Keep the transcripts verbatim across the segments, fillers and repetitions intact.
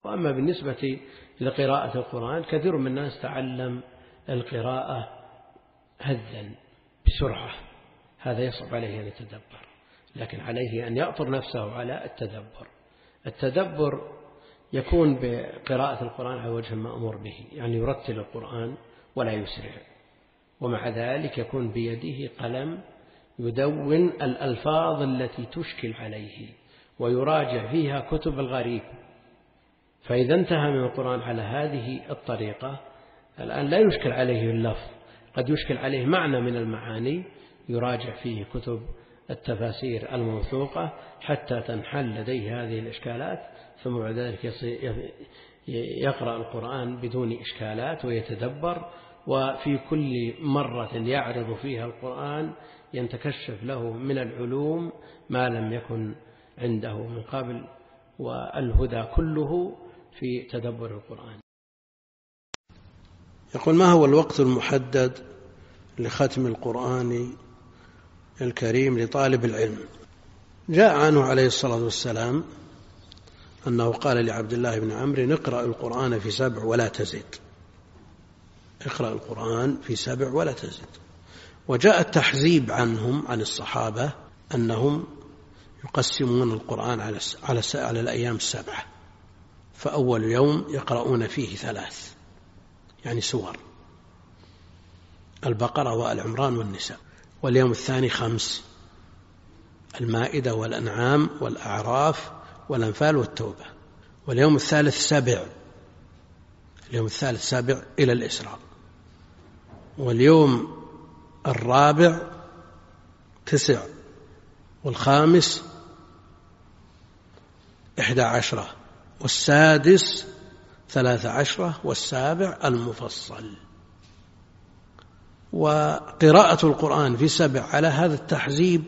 وأما بالنسبة لقراءة القرآن كثير من الناس تعلم القراءة هذا بسرعة، هذا يصعب عليه أن يتدبر، لكن عليه أن يأطر نفسه على التدبر. التدبر يكون بقراءة القرآن على وجه المأمور به، يعني يرتل القرآن ولا يسرع، ومع ذلك يكون بيده قلم يدون الألفاظ التي تشكل عليه ويراجع فيها كتب الغريب. فإذا انتهى من القرآن على هذه الطريقة الآن لا يشكل عليه اللفظ، قد يشكل عليه معنى من المعاني، يراجع فيه كتب التفاسير الموثوقة حتى تنحل لديه هذه الإشكالات، ثم بعد ذلك يقرأ القرآن بدون إشكالات ويتدبر، وفي كل مرة يعرض فيها القرآن ينتكشف له من العلوم ما لم يكن عنده من قبل، والهدى كله في تدبر القرآن. يقول: ما هو الوقت المحدد لختم القرآن الكريم لطالب العلم؟ جاء عنه عليه الصلاة والسلام أنه قال لعبد الله بن عمرو: اقرأ القرآن في سبع ولا تزد، اقرأ القرآن في سبع ولا تزد. وجاء التحزيب عنهم عن الصحابة أنهم يقسمون القرآن على على على الأيام السبعة، فأول يوم يقرؤون فيه ثلاث، يعني سور البقرة وآل عمران والنساء، واليوم الثاني خمس، المائدة والأنعام والأعراف والأنفال والتوبة، واليوم الثالث سبع، اليوم الثالث سبع إلى الإسراء، واليوم الرابع تسع، والخامس إحدى عشرة، والسادس ثلاث عشرة، والسابع المفصل. وقراءة القرآن في سبع على هذا التحزيب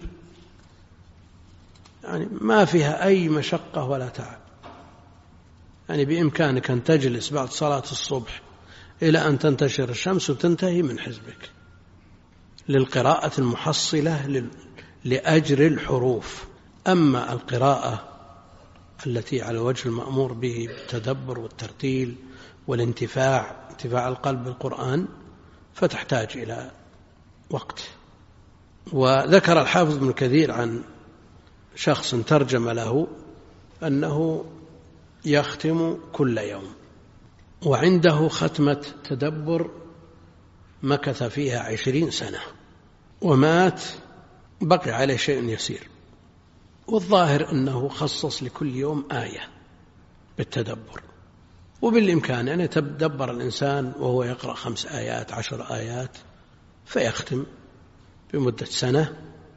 يعني ما فيها أي مشقة ولا تعب، يعني بإمكانك أن تجلس بعد صلاة الصبح إلى أن تنتشر الشمس وتنتهي من حزبك للقراءة المحصلة لأجر الحروف. أما القراءة التي على وجه المأمور به بالتدبر والترتيل والانتفاع، انتفاع القلب بالقرآن، فتحتاج إلى وقت. وذكر الحافظ ابن كثير عن شخص ترجم له أنه يختم كل يوم، وعنده ختمة تدبر مكث فيها عشرين سنة ومات بقي عليه شيء يسير، والظاهر أنه خصص لكل يوم آية بالتدبر، وبالإمكان أن يتدبر الإنسان وهو يقرأ خمس آيات عشر آيات فيختم بمدة سنة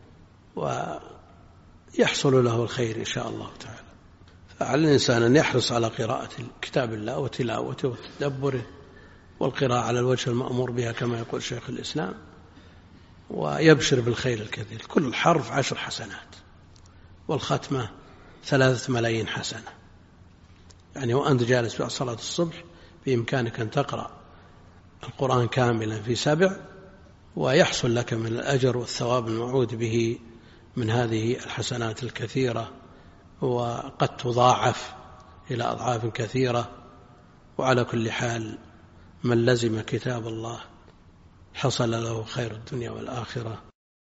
ويحصل له الخير إن شاء الله تعالى. فعلى الإنسان أن يحرص على قراءة كتاب الله وتلاوته وتدبره والقراءة على الوجه المأمور بها كما يقول شيخ الإسلام، ويبشر بالخير الكثير. كل حرف عشر حسنات، والختمة ثلاثة ملايين حسنة. يعني وأنت جالس في صلاة الصبح بإمكانك أن تقرأ القرآن كاملا في سبع، ويحصل لك من الأجر والثواب الموعود به من هذه الحسنات الكثيرة، وقد تضاعف إلى أضعاف كثيرة. وعلى كل حال من لزم كتاب الله حصل له خير الدنيا والآخرة.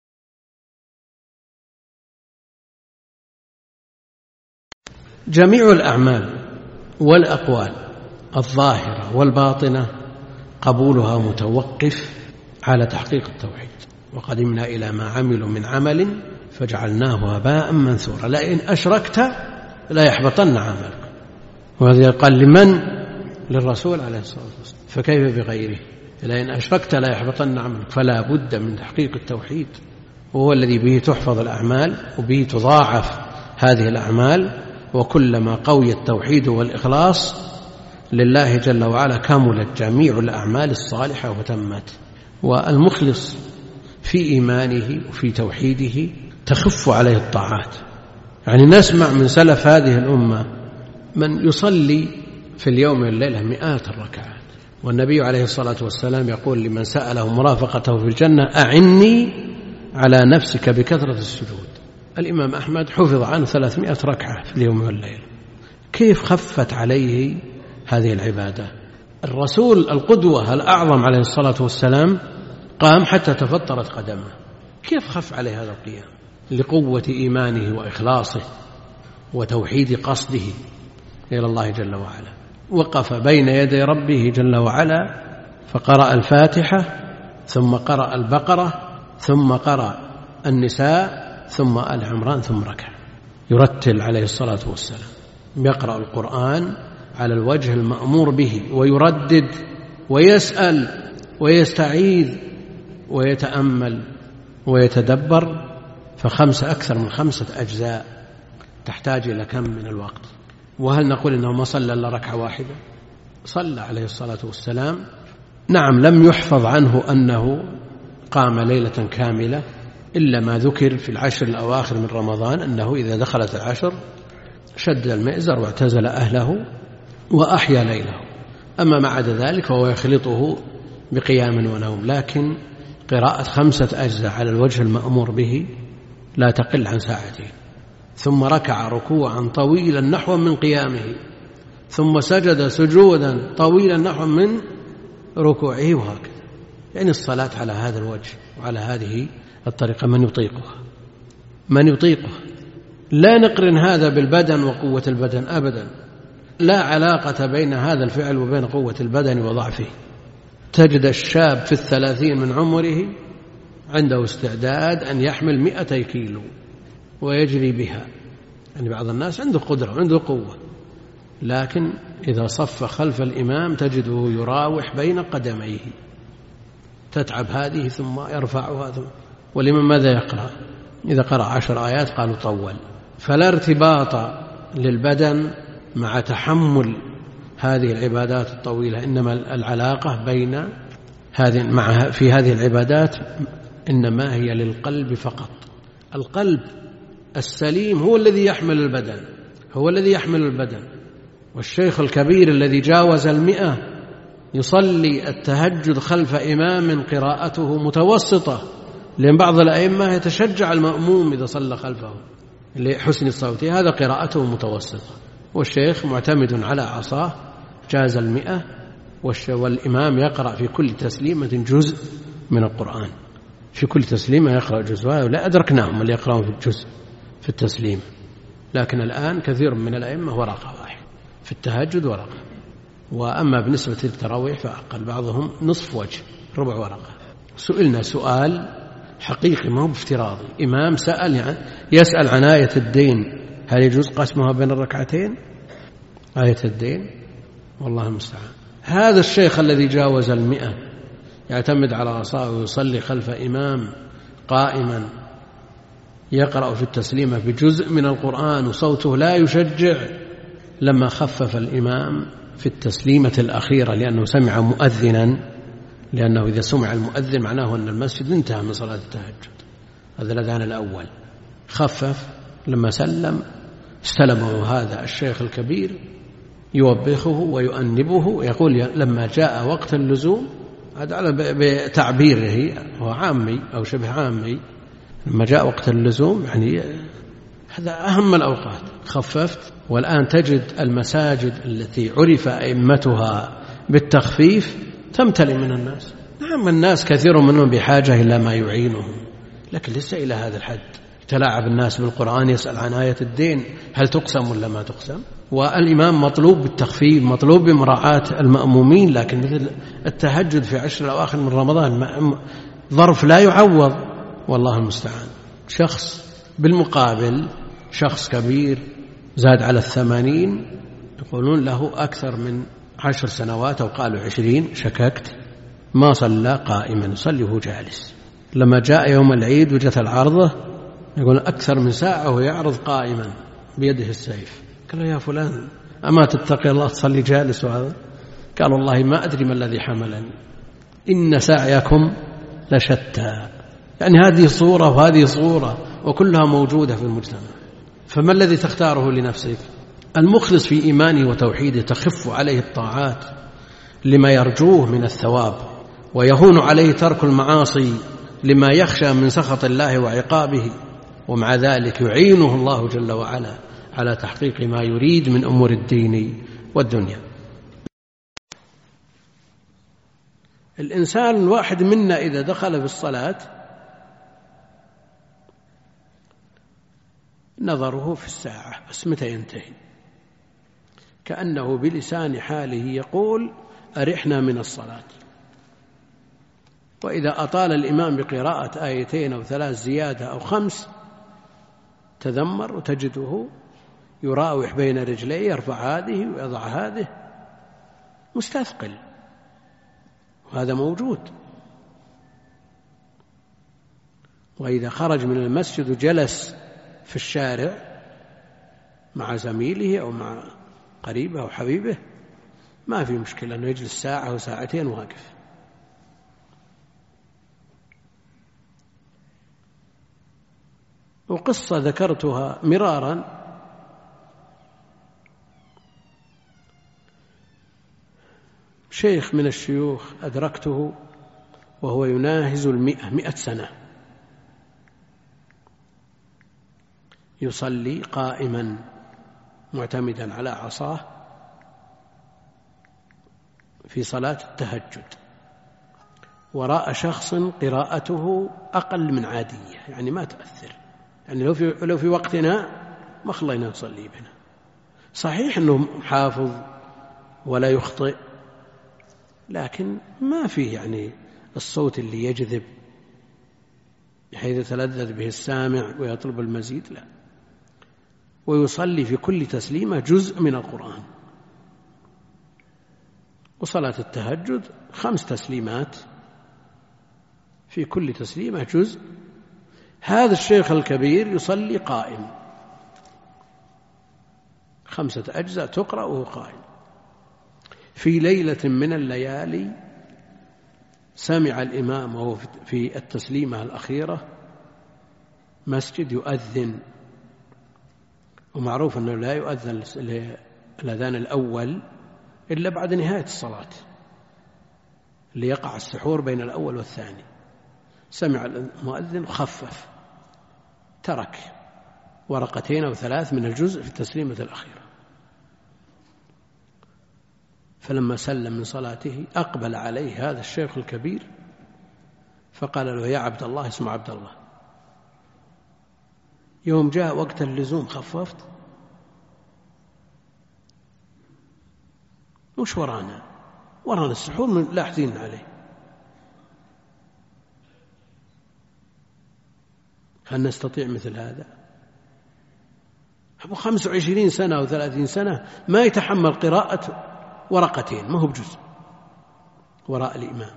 جميع الأعمال والأقوال الظاهرة والباطنة قبولها متوقف على تحقيق التوحيد. وقدمنا إلى ما عملوا من عمل فجعلناه هباء منثورا لئن أشركت لا يحبطن عملك. وهذا قال لمن؟ للرسول عليه الصلاة والسلام، فكيف بغيره؟ لئن أشركت لا يحبطن عملك. فلا بد من تحقيق التوحيد، وهو الذي به تحفظ الأعمال وبه تضاعف هذه الأعمال. وكلما قوي التوحيد والإخلاص لله جل وعلا كملت جميع الأعمال الصالحة وتمت. والمخلص في إيمانه وفي توحيده تخف عليه الطاعات. يعني نسمع من سلف هذه الأمة من يصلي في اليوم والليلة مئات الركعات، والنبي عليه الصلاة والسلام يقول لمن سأله مرافقته في الجنة: أعني على نفسك بكثرة السجود. الإمام أحمد حفظ عنه ثلاثمائة ركعة في اليوم والليلة، كيف خفت عليه هذه العبادة؟ الرسول القدوة الأعظم عليه الصلاة والسلام قام حتى تفطرت قدمه، كيف خف عليه هذا القيام؟ لقوة إيمانه وإخلاصه وتوحيد قصده إلى الله جل وعلا. وقف بين يدي ربه جل وعلا فقرأ الفاتحة ثم قرأ البقرة ثم قرأ النساء ثم آل عمران ثم ركع، يرتل عليه الصلاة والسلام، يقرأ القرآن على الوجه المأمور به، ويردد ويسأل ويستعيذ ويتأمل ويتدبر. فخمسة أكثر من خمسة أجزاء تحتاج إلى كم من الوقت؟ وهل نقول إنه ما صلى إلا ركعة واحدة؟ صلى عليه الصلاة والسلام. نعم، لم يحفظ عنه أنه قام ليلة كاملة إلا ما ذكر في العشر الأواخر من رمضان، أنه إذا دخلت العشر شد المئزر واعتزل أهله وأحيا ليله. أما ما عدا ذلك فهو يخلطه بقيام ونوم. لكن قراءة خمسة أجزاء على الوجه المأمور به لا تقل عن ساعتين، ثم ركع ركوعا طويلا نحو من قيامه، ثم سجد سجودا طويلا نحو من ركوعه، وهكذا. يعني الصلاة على هذا الوجه وعلى هذه الطريقة من يطيقها من يطيقها لا نقرن هذا بالبدن وقوة البدن أبدا، لا علاقة بين هذا الفعل وبين قوة البدن وضعفه. تجد الشاب في الثلاثين من عمره عنده استعداد أن يحمل مئتي كيلو ويجري بها، يعني بعض الناس عنده قدرة عنده قوة، لكن إذا صف خلف الإمام تجده يراوح بين قدميه، تتعب هذه ثم يرفعها ثم. ولمن ماذا يقرأ؟ إذا قرأ عشر آيات قالوا طول. فلا ارتباط للبدن مع تحمل هذه العبادات الطويلة، إنما العلاقة بين هذه مع في هذه العبادات إنما هي للقلب فقط. القلب السليم هو الذي يحمل البدن، هو الذي يحمل البدن. والشيخ الكبير الذي جاوز المئة يصلي التهجد خلف إمام قراءته متوسطة، لأن بعض الأئمة يتشجع المأموم إذا صلى خلفه لحسن الصوت، هذا قراءته متوسطة، والشيخ معتمد على عصاه جاز المئة، والإمام يقرأ في كل تسليمة جزء من القرآن، في كل تسليمة يقرأ جزء. ولا أدركناهم اللي يقرأون في الجزء في التسليم، لكن الآن كثير من الأئمة ورقة واحد في التهجد ورقة، وأما بالنسبة للتراويح فأقل، بعضهم نصف وجه ربع ورقة. سئلنا سؤال حقيقي ما هو بافتراضي، إمام سأل يعني يسأل عن آية الدين، هل يجوز قسمها بين الركعتين؟ آية الدين والله المستعان. هذا الشيخ الذي جاوز المئة يعتمد على عصاه ويصلي خلف إمام قائما يقرأ في التسليمة بجزء من القرآن وصوته لا يشجع، لما خفف الإمام في التسليمة الأخيرة لأنه سمع مؤذنا، لأنه إذا سمع المؤذن معناه أن المسجد انتهى من صلاة التهجد، هذا الأذان الأول. خفف لما سلم، استلمه هذا الشيخ الكبير يوبخه ويؤنبه ويقول لما جاء وقت اللزوم، هذا على بتعبيره هو عامي أو شبه عامي، لما جاء وقت اللزوم يعني هذا أهم الأوقات، خففت. والآن تجد المساجد التي عرف أئمتها بالتخفيف تمتلئ من الناس. نعم الناس كثير منهم بحاجة إلى ما يعينهم، لكن ليس إلى هذا الحد. تلاعب الناس بالقرآن، يسأل عن آية الدين هل تقسم ولا ما تقسم، والإمام مطلوب بالتخفيف، مطلوب بمراعاة المأمومين. لكن مثل التهجد في عشر الأواخر من رمضان ظرف لا يعوض، والله المستعان. شخص بالمقابل شخص كبير زاد على الثمانين، يقولون له أكثر من عشر سنوات أو قالوا عشرين، شككت، ما صلى قائما، يصلي وهو جالس. لما جاء يوم العيد وجت العرضة يقول أكثر من ساعة وهو يعرض قائما بيده السيف. قال يا فلان أما تتقي الله تصلي جالس؟ وهذا قال والله ما أدري ما الذي حملني، إن سعيكم لشتى. يعني هذه صورة وهذه صورة وكلها موجودة في المجتمع، فما الذي تختاره لنفسك؟ المخلص في إيمانه وتوحيده تخف عليه الطاعات لما يرجوه من الثواب، ويهون عليه ترك المعاصي لما يخشى من سخط الله وعقابه، ومع ذلك يعينه الله جل وعلا على تحقيق ما يريد من أمور الدين والدنيا. الإنسان الواحد منا إذا دخل في الصلاة نظره في الساعة بس متى ينتهي، كأنه بلسان حاله يقول أرحنا من الصلاة. وإذا أطال الإمام بقراءة آيتين أو ثلاث زيادة أو خمس تذمر، وتجده يراوح بين رجليه، يرفع هذه ويضع هذه، مستثقل، وهذا موجود. وإذا خرج من المسجد وجلس في الشارع مع زميله أو مع قريبه أو حبيبه ما في مشكلة أنه يجلس ساعة أو ساعتين واقف. وقصة ذكرتها مرارا، شيخ من الشيوخ أدركته وهو يناهز المئة مئة سنة يصلي قائما معتمدا على عصاه في صلاة التهجد، وراء شخص قراءته أقل من عادية، يعني ما تأثر، يعني لو في, لو في وقتنا ما خلينا نصلي بنا. صحيح أنه حافظ ولا يخطئ، لكن ما فيه يعني الصوت اللي يجذب بحيث يتلذذ به السامع ويطلب المزيد، لا. ويصلي في كل تسليمة جزء من القرآن. وصلاة التهجد خمس تسليمات، في كل تسليمة جزء. هذا الشيخ الكبير يصلي قائم، خمسة أجزاء تقرأ وهو قائم. في ليلة من الليالي سمع الإمام وهو في التسليمة الأخيرة مسجد يؤذن، ومعروف أنه لا يؤذن الأذان الأول إلا بعد نهاية الصلاة ليقع السحور بين الأول والثاني. سمع المؤذن خفف، ترك ورقتين أو ثلاث من الجزء في التسليمة الأخيرة. فلما سلم من صلاته أقبل عليه هذا الشيخ الكبير فقال له: يا عبد الله، اسمه عبد الله، يوم جاء وقت اللزوم خففت؟ وش ورانا؟ ورانا السحور من لاحظين عليه. هل نستطيع مثل هذا؟ أبو خمس وعشرين سنة أو ثلاثين سنة ما يتحمل قراءة ورقتين، ما هو بجزء وراء الإمام.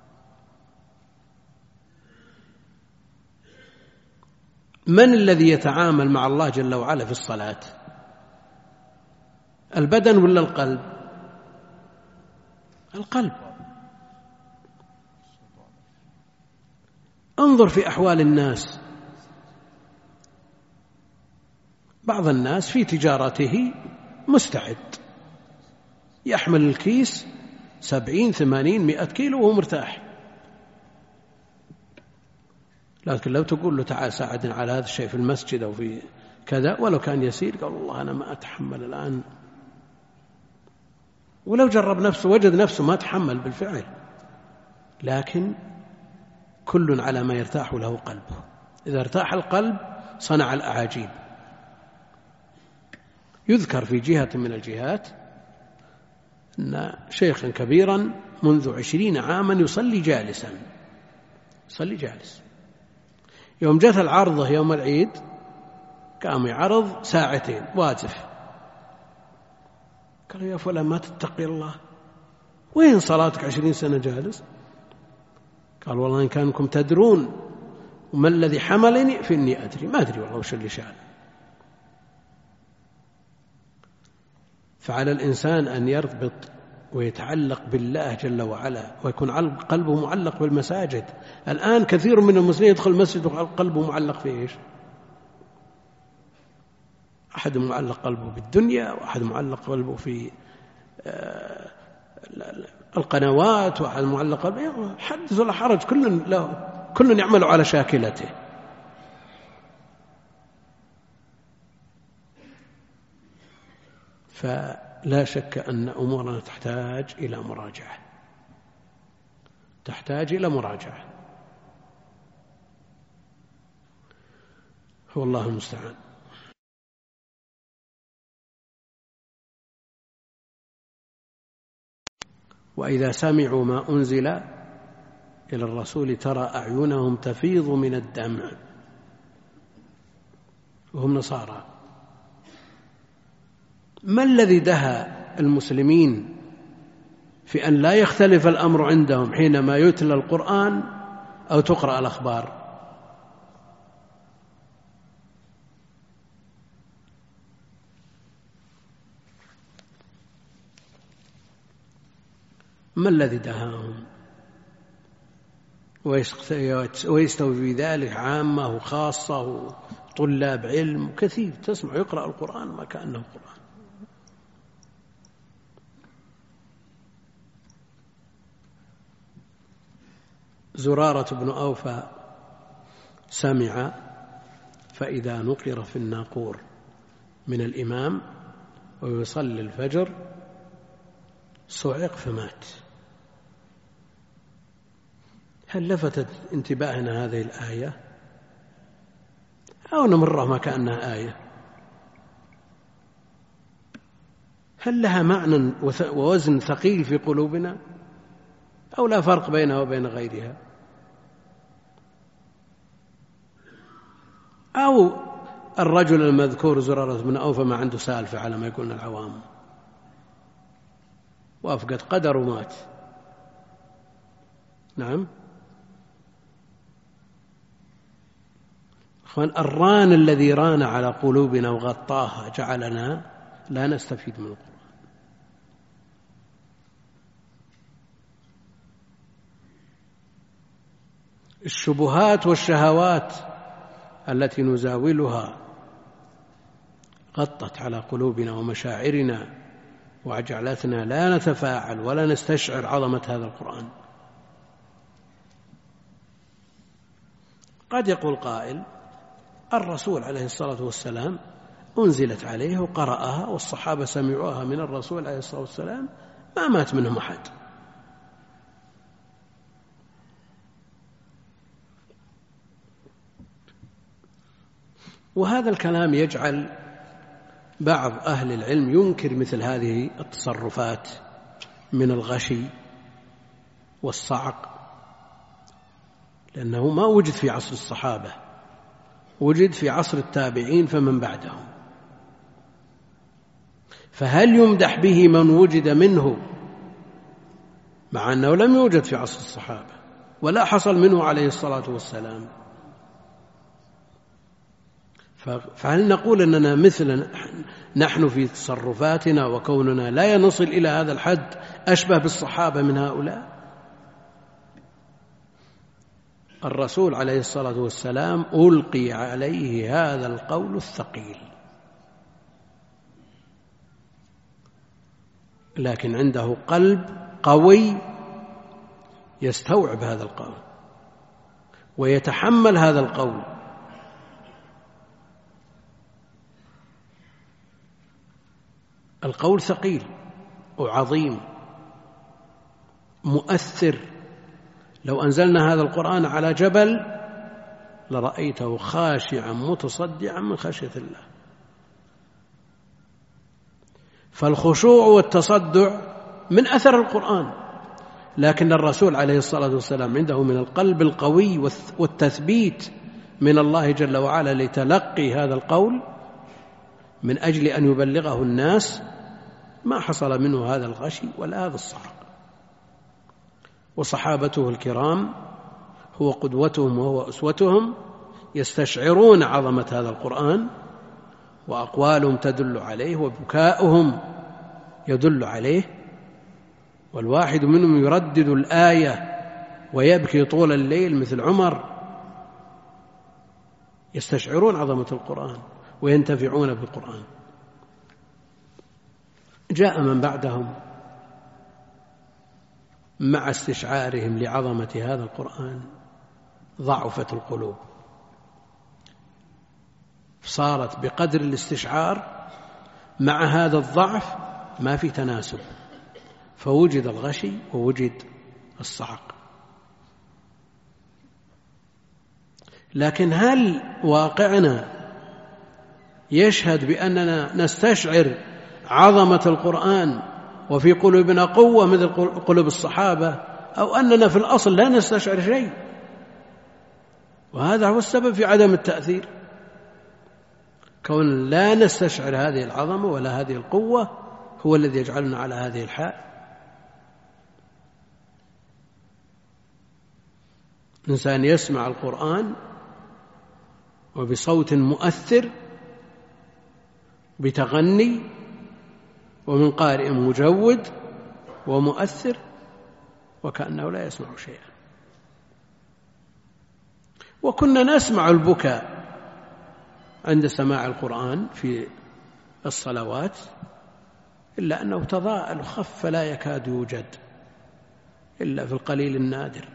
من الذي يتعامل مع الله جل وعلا في الصلاة؟ البدن ولا القلب؟ القلب. انظر في أحوال الناس، بعض الناس في تجارته مستعد يحمل الكيس سبعين ثمانين مئة كيلو وهو مرتاح، لكن لو تقول له تعال ساعدنا على هذا الشيء في المسجد أو في كذا ولو كان يسير، قال والله أنا ما أتحمل الآن. ولو جرب نفسه وجد نفسه ما تحمل بالفعل. لكن كل على ما يرتاح له قلبه، إذا ارتاح القلب صنع الأعاجيب. يذكر في جهة من الجهات أن شيخا كبيرا منذ عشرين عاما يصلي جالسا، يصلي جالس. يوم جاءت العرضة يوم العيد قام يعرض ساعتين واجف. قالوا: يا فلان ما تتقي الله، وين صلاتك عشرين سنة جالس؟ قال: والله إن كانكم تدرون وما الذي حملني فإني أدري. ما أدري والله وش اللي شأن. فعلى الإنسان أن يربط ويتعلق بالله جل وعلا ويكون قلبه معلق بالمساجد. الآن كثير من المسلمين يدخل المسجد وقلبه معلق في إيش؟ أحد معلق قلبه بالدنيا، وأحد معلق قلبه في القنوات، وأحد معلق قلبه حدث ولا حرج، كل له كل يعمل على شاكلته. فلا شك أن أمورنا تحتاج إلى مراجعة تحتاج إلى مراجعة هو الله المستعان. وإذا سمعوا ما أنزل إلى الرسول ترى أعينهم تفيض من الدمع وهم نصارى. ما الذي دهى المسلمين في أن لا يختلف الأمر عندهم حينما يتلى القرآن أو تقرأ الأخبار؟ ما الذي دهاهم؟ ويستوي في ذلك عامة وخاصة وطلاب علم كثير تسمع يقرأ القرآن ما كأنه قرآن. زرارة بن أوفى سمع فإذا نقر في الناقور من الإمام ويصلي الفجر صعق فمات. هل لفتت انتباهنا هذه الآية أو نمرها ما كأنها آية؟ هل لها معنى ووزن ثقيل في قلوبنا أو لا فرق بينها وبين غيرها؟ أو الرجل المذكور زرارة بن أوفى ما عنده سالفة على ما يكون العوام وأفقد قدر ومات. نعم أخوان، الران الذي ران على قلوبنا وغطاها جعلنا لا نستفيد من القرآن. الشبهات والشهوات التي نزاولها غطت على قلوبنا ومشاعرنا وجعلتنا لا نتفاعل ولا نستشعر عظمة هذا القرآن. قد يقول قائل الرسول عليه الصلاة والسلام أنزلت عليه وقرأها والصحابة سمعوها من الرسول عليه الصلاة والسلام ما مات منهم أحد. وهذا الكلام يجعل بعض أهل العلم ينكر مثل هذه التصرفات من الغشي والصعق، لأنه ما وجد في عصر الصحابة، وجد في عصر التابعين فمن بعدهم. فهل يمدح به من وجد منه مع أنه لم يوجد في عصر الصحابة ولا حصل منه عليه الصلاة والسلام؟ فهل نقول أننا مثل نحن في تصرفاتنا وكوننا لا نصل إلى هذا الحد أشبه بالصحابة من هؤلاء؟ الرسول عليه الصلاة والسلام ألقي عليه هذا القول الثقيل، لكن عنده قلب قوي يستوعب هذا القول ويتحمل هذا القول. القول ثقيل وعظيم مؤثر، لو أنزلنا هذا القرآن على جبل لرأيته خاشعا متصدعا من خشية الله. فالخشوع والتصدع من أثر القرآن، لكن الرسول عليه الصلاة والسلام عنده من القلب القوي والتثبيت من الله جل وعلا لتلقي هذا القول من أجل أن يبلغه الناس، ما حصل منه هذا الغشي ولا هذا الصعق. وصحابته الكرام هو قدوتهم وهو أسوتهم، يستشعرون عظمة هذا القرآن وأقوالهم تدل عليه وبكاؤهم يدل عليه، والواحد منهم يردد الآية ويبكي طول الليل مثل عمر. يستشعرون عظمة القرآن وينتفعون بالقرآن. جاء من بعدهم مع استشعارهم لعظمة هذا القرآن ضعفت القلوب، صارت بقدر الاستشعار مع هذا الضعف ما في تناسب، فوجد الغشي ووجد الصعق. لكن هل واقعنا يشهد بأننا نستشعر عظمة القرآن وفي قلوبنا قوة مثل قلوب الصحابة، أو أننا في الأصل لا نستشعر شيء؟ وهذا هو السبب في عدم التأثير، كون لا نستشعر هذه العظمة ولا هذه القوة هو الذي يجعلنا على هذه الحال. إنسان يسمع القرآن وبصوت مؤثر بتغني ومن قارئ مجود ومؤثر وكأنه لا يسمع شيئا. وكنا نسمع البكاء عند سماع القرآن في الصلوات، إلا أنه تضاءل وخف فلا يكاد يوجد إلا في القليل النادر.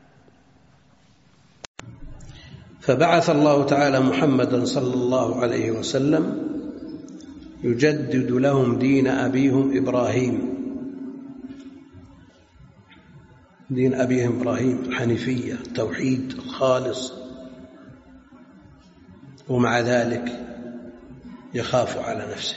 فبعث الله تعالى محمدا صلى الله عليه وسلم يجدد لهم دين أبيهم إبراهيم، دين أبيهم إبراهيم الحنيفية التوحيد الخالص، ومع ذلك يخاف على نفسه.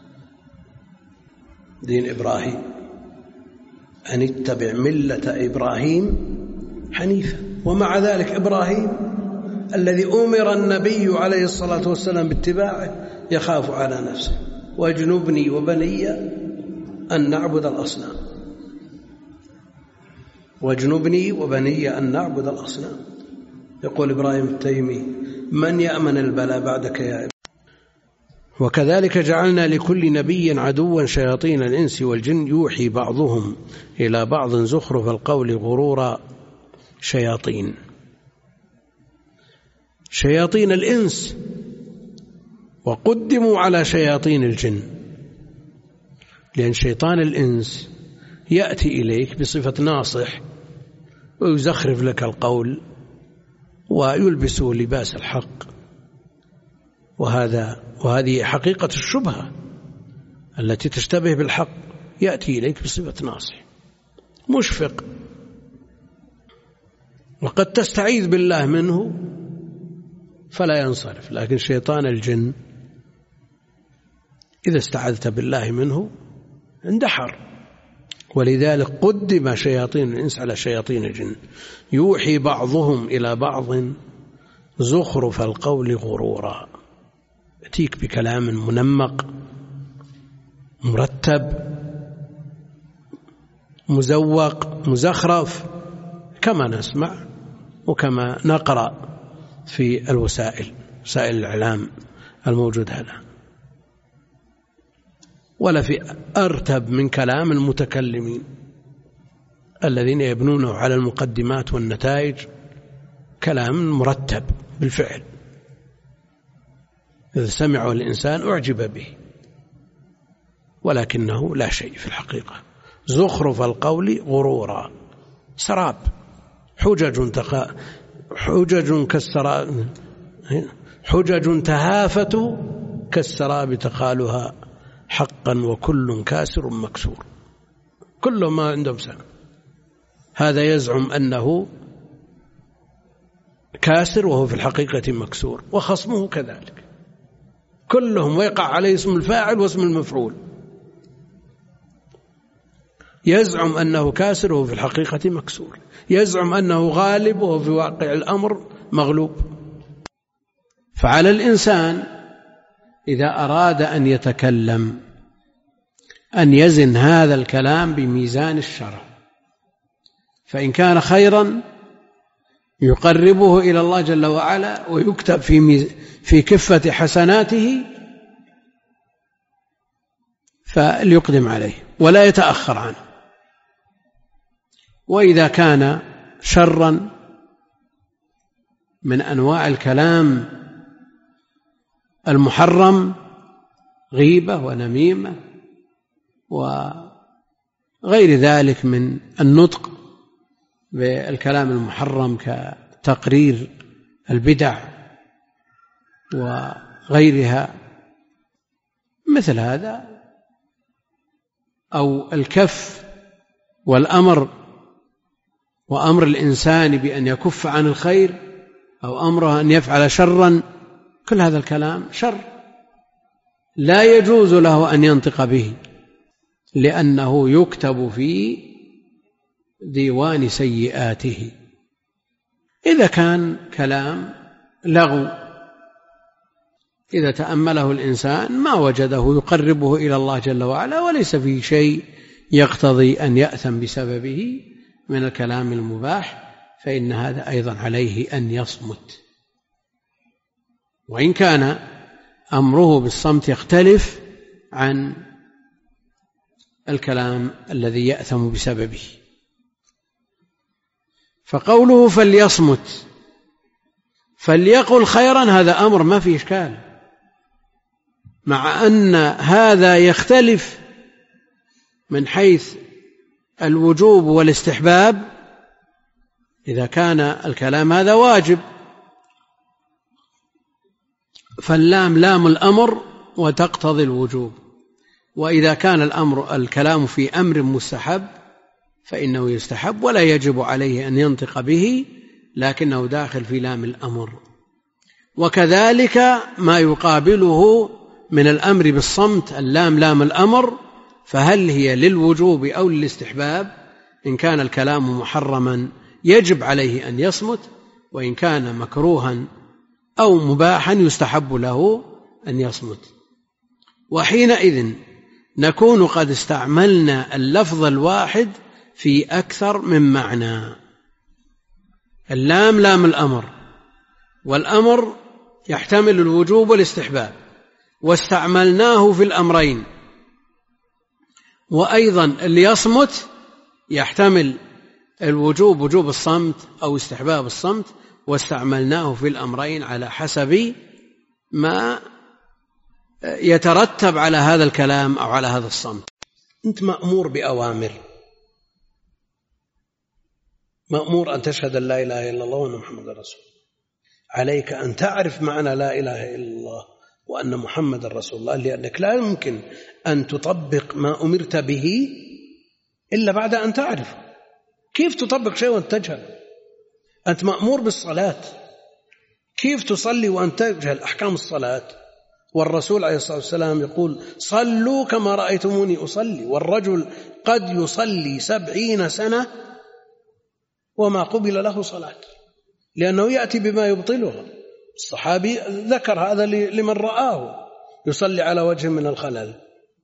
دين إبراهيم أن اتبع ملة إبراهيم حنيفا، ومع ذلك إبراهيم الذي أمر النبي عليه الصلاة والسلام باتباعه يخاف على نفسه. واجنبني وبني أن نعبد الأصنام، واجنبني وبني أن نعبد الأصنام. يقول إبراهيم التيمي: من يأمن البلاء بعدك يا إبراهيم؟ وكذلك جعلنا لكل نبي عدوا شياطين الإنس والجن يوحي بعضهم إلى بعض زخرف القول غرورا. شياطين شياطين الإنس وقدموا على شياطين الجن، لأن شيطان الإنس يأتي إليك بصفة ناصح ويزخرف لك القول ويلبسه لباس الحق، وهذا وهذه حقيقة الشبهة التي تشتبه بالحق. يأتي إليك بصفة ناصح مشفق، وقد تستعيذ بالله منه فلا ينصرف. لكن شيطان الجن إذا استعذت بالله منه اندحر، ولذلك قدم شياطين الإنس على شياطين الجن. يوحي بعضهم إلى بعض زخرف القول غرورا، يأتيك بكلام منمق مرتب مزوق مزخرف كما نسمع وكما نقرأ في الوسائل وسائل الإعلام الموجود هنا، ولا في أرتب من كلام المتكلمين الذين يبنونه على المقدمات والنتائج، كلام مرتب بالفعل إذا سمعه الإنسان أعجب به، ولكنه لا شيء في الحقيقة. زخرف القول غرورا، سراب، حجج تقا حجج كالسراب، حجج تهافت كالسراب تقالها حقا وكل كاسر مكسور. كل ما عندهم سنة، هذا يزعم أنه كاسر وهو في الحقيقة مكسور، وخصمه كذلك، كلهم ويقع عليه اسم الفاعل واسم المفعول. يزعم أنه كاسر وهو في الحقيقة مكسور، يزعم أنه غالب وهو في واقع الأمر مغلوب. فعلى الإنسان إذا أراد أن يتكلم أن يزن هذا الكلام بميزان الشرع، فإن كان خيرا يقربه إلى الله جل وعلا ويكتب في في كفة حسناته فليقدم عليه ولا يتأخر عنه. وإذا كان شرا من أنواع الكلام المحرم، غيبة ونميمة وغير ذلك من النطق بالكلام المحرم كتقرير البدع وغيرها مثل هذا، أو الكف والأمر وأمر الإنسان بأن يكف عن الخير أو أمره أن يفعل شرا، كل هذا الكلام شر لا يجوز له أن ينطق به، لأنه يكتب في ديوان سيئاته. إذا كان كلام لغو إذا تأمله الإنسان ما وجده يقربه إلى الله جل وعلا وليس فيه شيء يقتضي أن يأثم بسببه من الكلام المباح، فإن هذا أيضا عليه أن يصمت، وإن كان أمره بالصمت يختلف عن الكلام الذي يأثم بسببه. فقوله فليصمت فليقل خيرا هذا أمر ما فيه إشكال، مع أن هذا يختلف من حيث الوجوب والاستحباب. إذا كان الكلام هذا واجب فاللام لام الأمر وتقتضي الوجوب، وإذا كان الأمر الكلام في أمر مستحب فإنه يستحب ولا يجب عليه أن ينطق به، لكنه داخل في لام الأمر. وكذلك ما يقابله من الأمر بالصمت اللام لام الأمر، فهل هي للوجوب أو للاستحباب؟ إن كان الكلام محرما يجب عليه أن يصمت، وإن كان مكروها أو مباحا يستحب له أن يصمت. وحينئذ نكون قد استعملنا اللفظ الواحد في أكثر من معنى. اللام لام الأمر، والأمر يحتمل الوجوب والاستحباب، واستعملناه في الأمرين. وأيضا اللي يصمت يحتمل الوجوب وجوب الصمت أو استحباب الصمت، واستعملناه في الأمرين على حسب ما يترتب على هذا الكلام أو على هذا الصمت. أنت مأمور بأوامر، مأمور أن تشهد أن لا إله إلا الله وأن محمد رسول، عليك أن تعرف معنى لا إله إلا الله وأن محمد رسول الله، لأنك لا يمكن أن تطبق ما أمرت به إلا بعد أن تعرف. كيف تطبق شيء وأنت تجهل؟ أنت مأمور بالصلاة، كيف تصلي وأنت تجهل أحكام الصلاة؟ والرسول عليه الصلاة والسلام يقول صلوا كما رأيتموني أصلي، والرجل قد يصلي سبعين سنة وما قبل له صلاة لأنه يأتي بما يبطلها. الصحابي ذكر هذا لمن رآه يصلي على وجه من الخلل.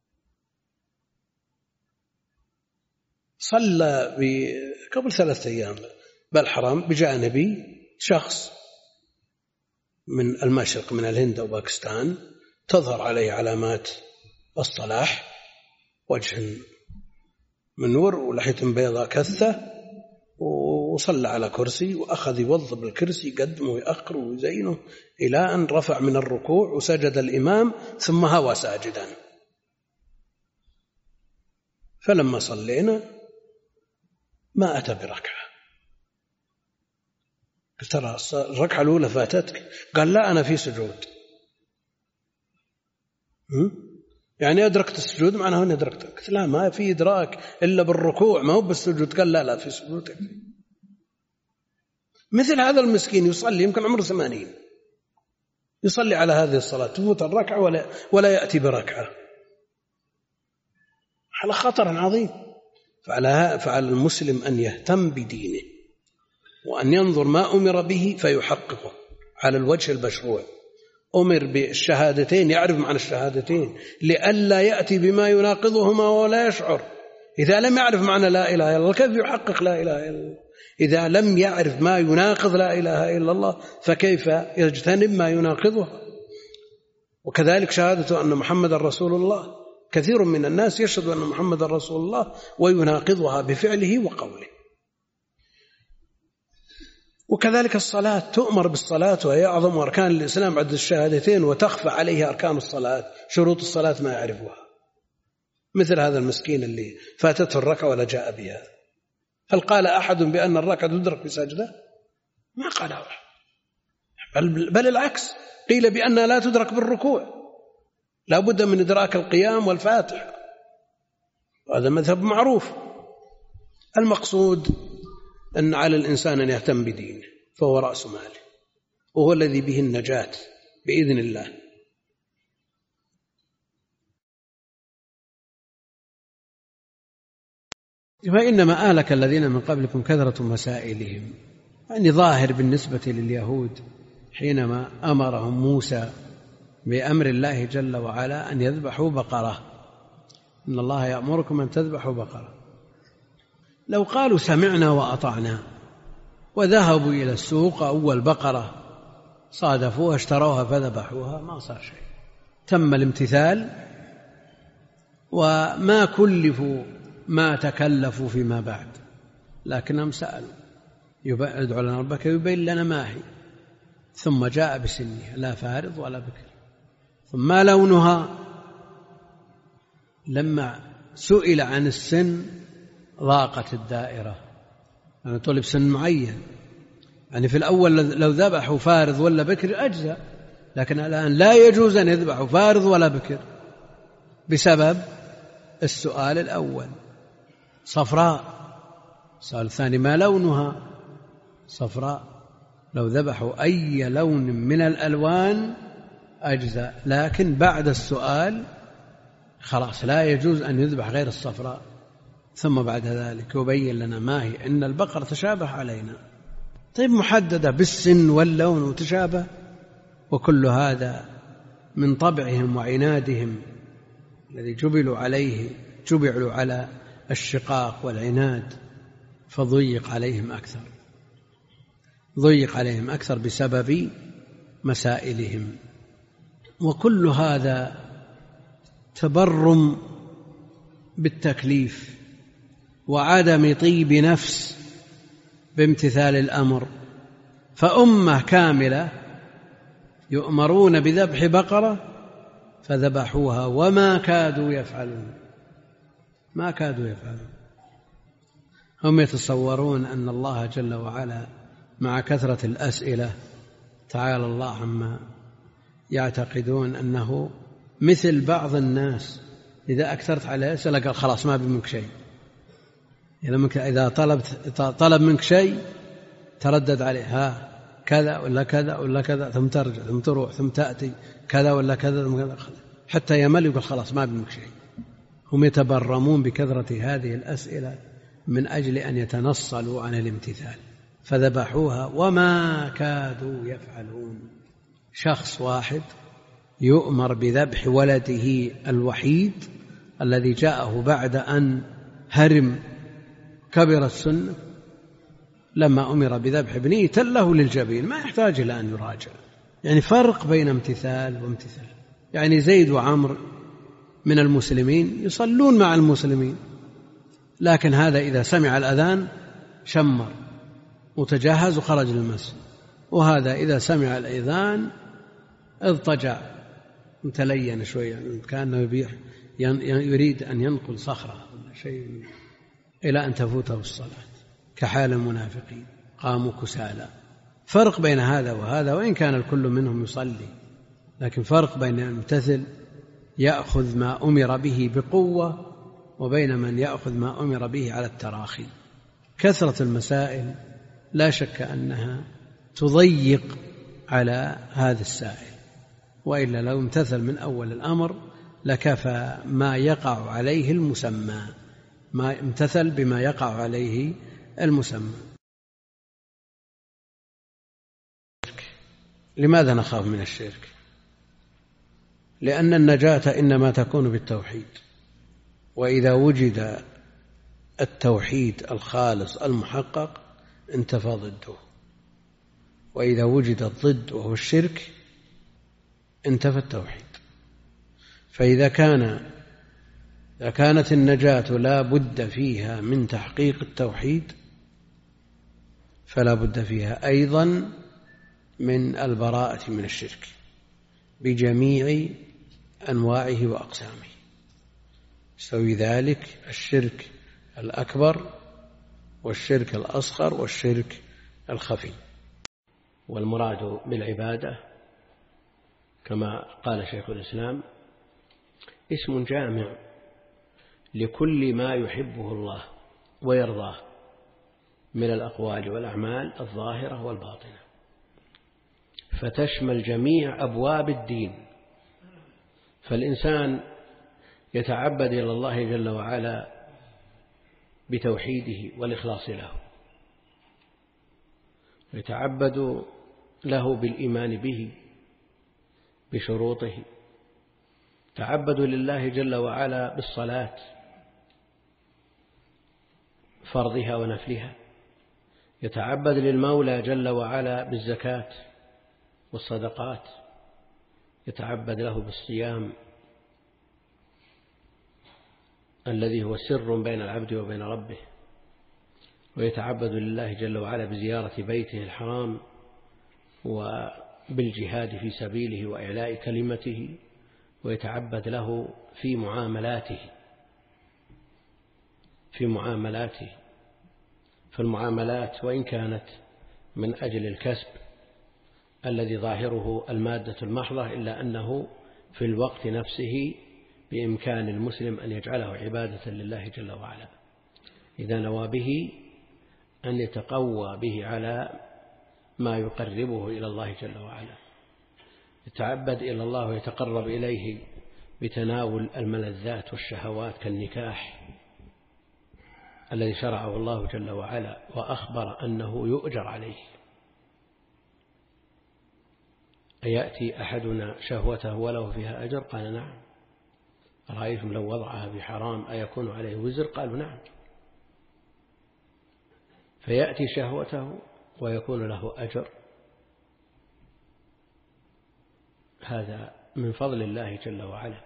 صلى قبل ثلاثة أيام بالحرم بجانبي شخص من المشرق من الهند أو باكستان، تظهر عليه علامات الصلاح، وجه من نور ولحية بيضاء كثة، وصلى على كرسي وأخذ يوظب الكرسي يقدمه ويأخره ويزينه إلى أن رفع من الركوع وسجد الإمام ثم هوى ساجدا. فلما صلينا ما أتى بركعة، قلت ترى الركعة الأولى فاتتك، قال لا أنا في سجود. يعني أدركت السجود معناه أن أدركت. قلت لا ما في إدراك إلا بالركوع ما هو بالسجود. قال لا لا في سجود. مثل هذا المسكين يصلي يمكن عمره ثمانين، يصلي على هذه الصلاة تفوت الركعة ولا, ولا يأتي بركعة، على خطر عظيم. فعلى, فعلى المسلم أن يهتم بدينه وأن ينظر ما أمر به فيحققه على الوجه المشروع. أمر بالشهادتين يعرف معنى الشهادتين لئلا يأتي بما يناقضهما ولا يشعر. إذا لم يعرف معنى لا إله إلا الله كيف يحقق لا إله إلا الله؟ إذا لم يعرف ما يناقض لا إله إلا الله فكيف يجتنب ما يناقضها؟ وكذلك شهادة أن محمد رسول الله، كثير من الناس يشهد أن محمد رسول الله ويناقضها بفعله وقوله. وكذلك الصلاة، تؤمر بالصلاة وهي أعظم أركان الإسلام بعد الشهادتين، وتخفى عليه أركان الصلاة، شروط الصلاة ما يعرفها. مثل هذا المسكين اللي فاتته الركعة ولا جاء بها، هل قال أحد بأن الركعة تدرك بسجدة؟ ما قال أحد، بل, بل العكس، قيل بأنها لا تدرك بالركوع، لا بد من إدراك القيام والفاتحة، وهذا مذهب معروف. المقصود أن على الإنسان أن يهتم بدينه، فهو رأس ماله، وهو الذي به النجاة بإذن الله. فإنما أهلك الذين من قبلكم كثرة مسائلهم، يعني ظاهر بالنسبة لليهود حينما أمرهم موسى بأمر الله جل وعلا أن يذبحوا بقرة، إن الله يأمركم أن تذبحوا بقرة. لو قالوا سمعنا وأطعنا وذهبوا إلى السوق أول بقرة صادفوها اشتروها فذبحوها ما صار شيء، تم الامتثال وما كلفوا ما تكلفوا فيما بعد، لكنهم سألوا ادعوا لنا ربك يبين لنا ما هي، ثم جاء بسنها لا فارض ولا بكر. ثم ما لونها؟ لما سئل عن السن ضاقت الدائرة، يعني طلب سن معين. يعني في الأول لو ذبحوا فارض ولا بكر أجزى، لكن الآن لا يجوز أن يذبحوا فارض ولا بكر بسبب السؤال الأول. صفراء، السؤال الثاني ما لونها؟ صفراء. لو ذبحوا أي لون من الألوان أجزى، لكن بعد السؤال خلاص لا يجوز أن يذبح غير الصفراء. ثم بعد ذلك يبين لنا ما هي، إن البقرة تشابه علينا. طيب محددة بالسن واللون وتشابه، وكل هذا من طبعهم وعنادهم الذي جبلوا عليه، جبلوا على الشقاق والعناد، فضيق عليهم أكثر، ضيق عليهم أكثر بسبب مسائلهم. وكل هذا تبرم بالتكليف وعدم طيب نفس بامتثال الأمر. فأمة كاملة يؤمرون بذبح بقرة فذبحوها وما كادوا يفعلون، ما كادوا يفعلون. هم يتصورون أن الله جل وعلا مع كثرة الأسئلة تعالى الله عما يعتقدون أنه مثل بعض الناس إذا أكثرت عليه أسئلة قال خلاص ما بمنك شيء. إذا طلبت طلب منك شيء تردد عليه، ها كذا ولا كذا ولا كذا، ثم ترجع ثم تروح ثم تأتي كذا ولا كذا ثم كذا، حتى يمل يقول خلاص ما بمنك شيء. هم يتبرمون بكثرة هذه الأسئلة من أجل أن يتنصلوا عن الامتثال، فذبحوها وما كادوا يفعلون. شخص واحد يؤمر بذبح ولده الوحيد الذي جاءه بعد أن هرم كبر السن، لما أمر بذبح ابنه تله للجبين، ما يحتاج إلى أن يراجع. يعني فرق بين امتثال وامتثال. يعني زيد وعمر من المسلمين يصلون مع المسلمين، لكن هذا إذا سمع الأذان شمر وتجهز وخرج للمسجد، وهذا إذا سمع الأذان اضطجع متلين شوية كأنه يريد أن ينقل صخرة ولا شيء إلى أن تفوته الصلاة، كحال المنافقين قاموا كسالى. فرق بين هذا وهذا، وإن كان الكل منهم يصلي، لكن فرق بين الممتثل يأخذ ما أمر به بقوة وبين من يأخذ ما أمر به على التراخي. كثرة المسائل لا شك أنها تضيق على هذا السائل، وإلا لو امتثل من أول الأمر لكفى ما يقع عليه المسمى، ما امتثل بما يقع عليه المسمى. لماذا نخاف من الشرك؟ لأن النجاة إنما تكون بالتوحيد، وإذا وجد التوحيد الخالص المحقق انتفى ضده، وإذا وجد الضد وهو الشرك انتفى التوحيد. فإذا كان إذا كانت النجاة لا بد فيها من تحقيق التوحيد، فلا بد فيها أيضا من البراءة من الشرك بجميع أنواعه وأقسامه، يستوي ذلك الشرك الأكبر والشرك الأصغر والشرك الخفي. والمراد بالعبادة كما قال شيخ الإسلام اسم جامع لكل ما يحبه الله ويرضاه من الأقوال والأعمال الظاهرة والباطنة، فتشمل جميع أبواب الدين. فالإنسان يتعبد إلى الله جل وعلا بتوحيده والإخلاص له، يتعبد له بالإيمان به بشروطه، تعبد لله جل وعلا بالصلاة فرضها ونفلها، يتعبد للمولى جل وعلا بالزكاة والصدقات، يتعبد له بالصيام الذي هو سر بين العبد وبين ربه، ويتعبد لله جل وعلا بزيارة بيته الحرام وبالجهاد في سبيله وإعلاء كلمته، ويتعبد له في معاملاته في معاملاته فالمعاملات وإن كانت من أجل الكسب الذي ظاهره المادة المحضة، إلا أنه في الوقت نفسه بإمكان المسلم أن يجعله عبادة لله جل وعلا إذا نوى به أن يتقوى به على ما يقربه إلى الله جل وعلا، يتعبد إلى الله ويتقرب إليه بتناول الملذات والشهوات كالنكاح الذي شرعه الله جل وعلا وأخبر أنه يؤجر عليه. أيأتي أحدنا شهوته وله فيها أجر؟ قال نعم. رأيتم لو وضعها بحرام أيكون عليه وزر؟ قالوا نعم. فيأتي شهوته ويكون له أجر، هذا من فضل الله جل وعلا.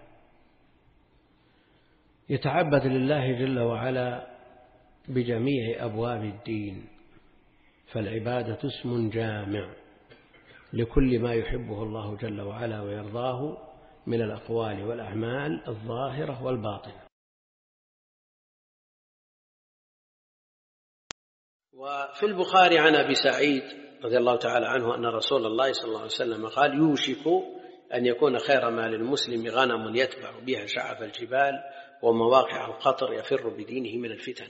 يتعبد لله جل وعلا بجميع أبواب الدين، فالعبادة اسم جامع لكل ما يحبه الله جل وعلا ويرضاه من الأقوال والأعمال الظاهرة والباطنة. وفي البخاري عن أبي سعيد رضي الله تعالى عنه أن رسول الله صلى الله عليه وسلم قال: يوشك أن يكون خير ما للمسلم غنم يتبع بها شعف الجبال ومواقع القطر يفر بدينه من الفتن.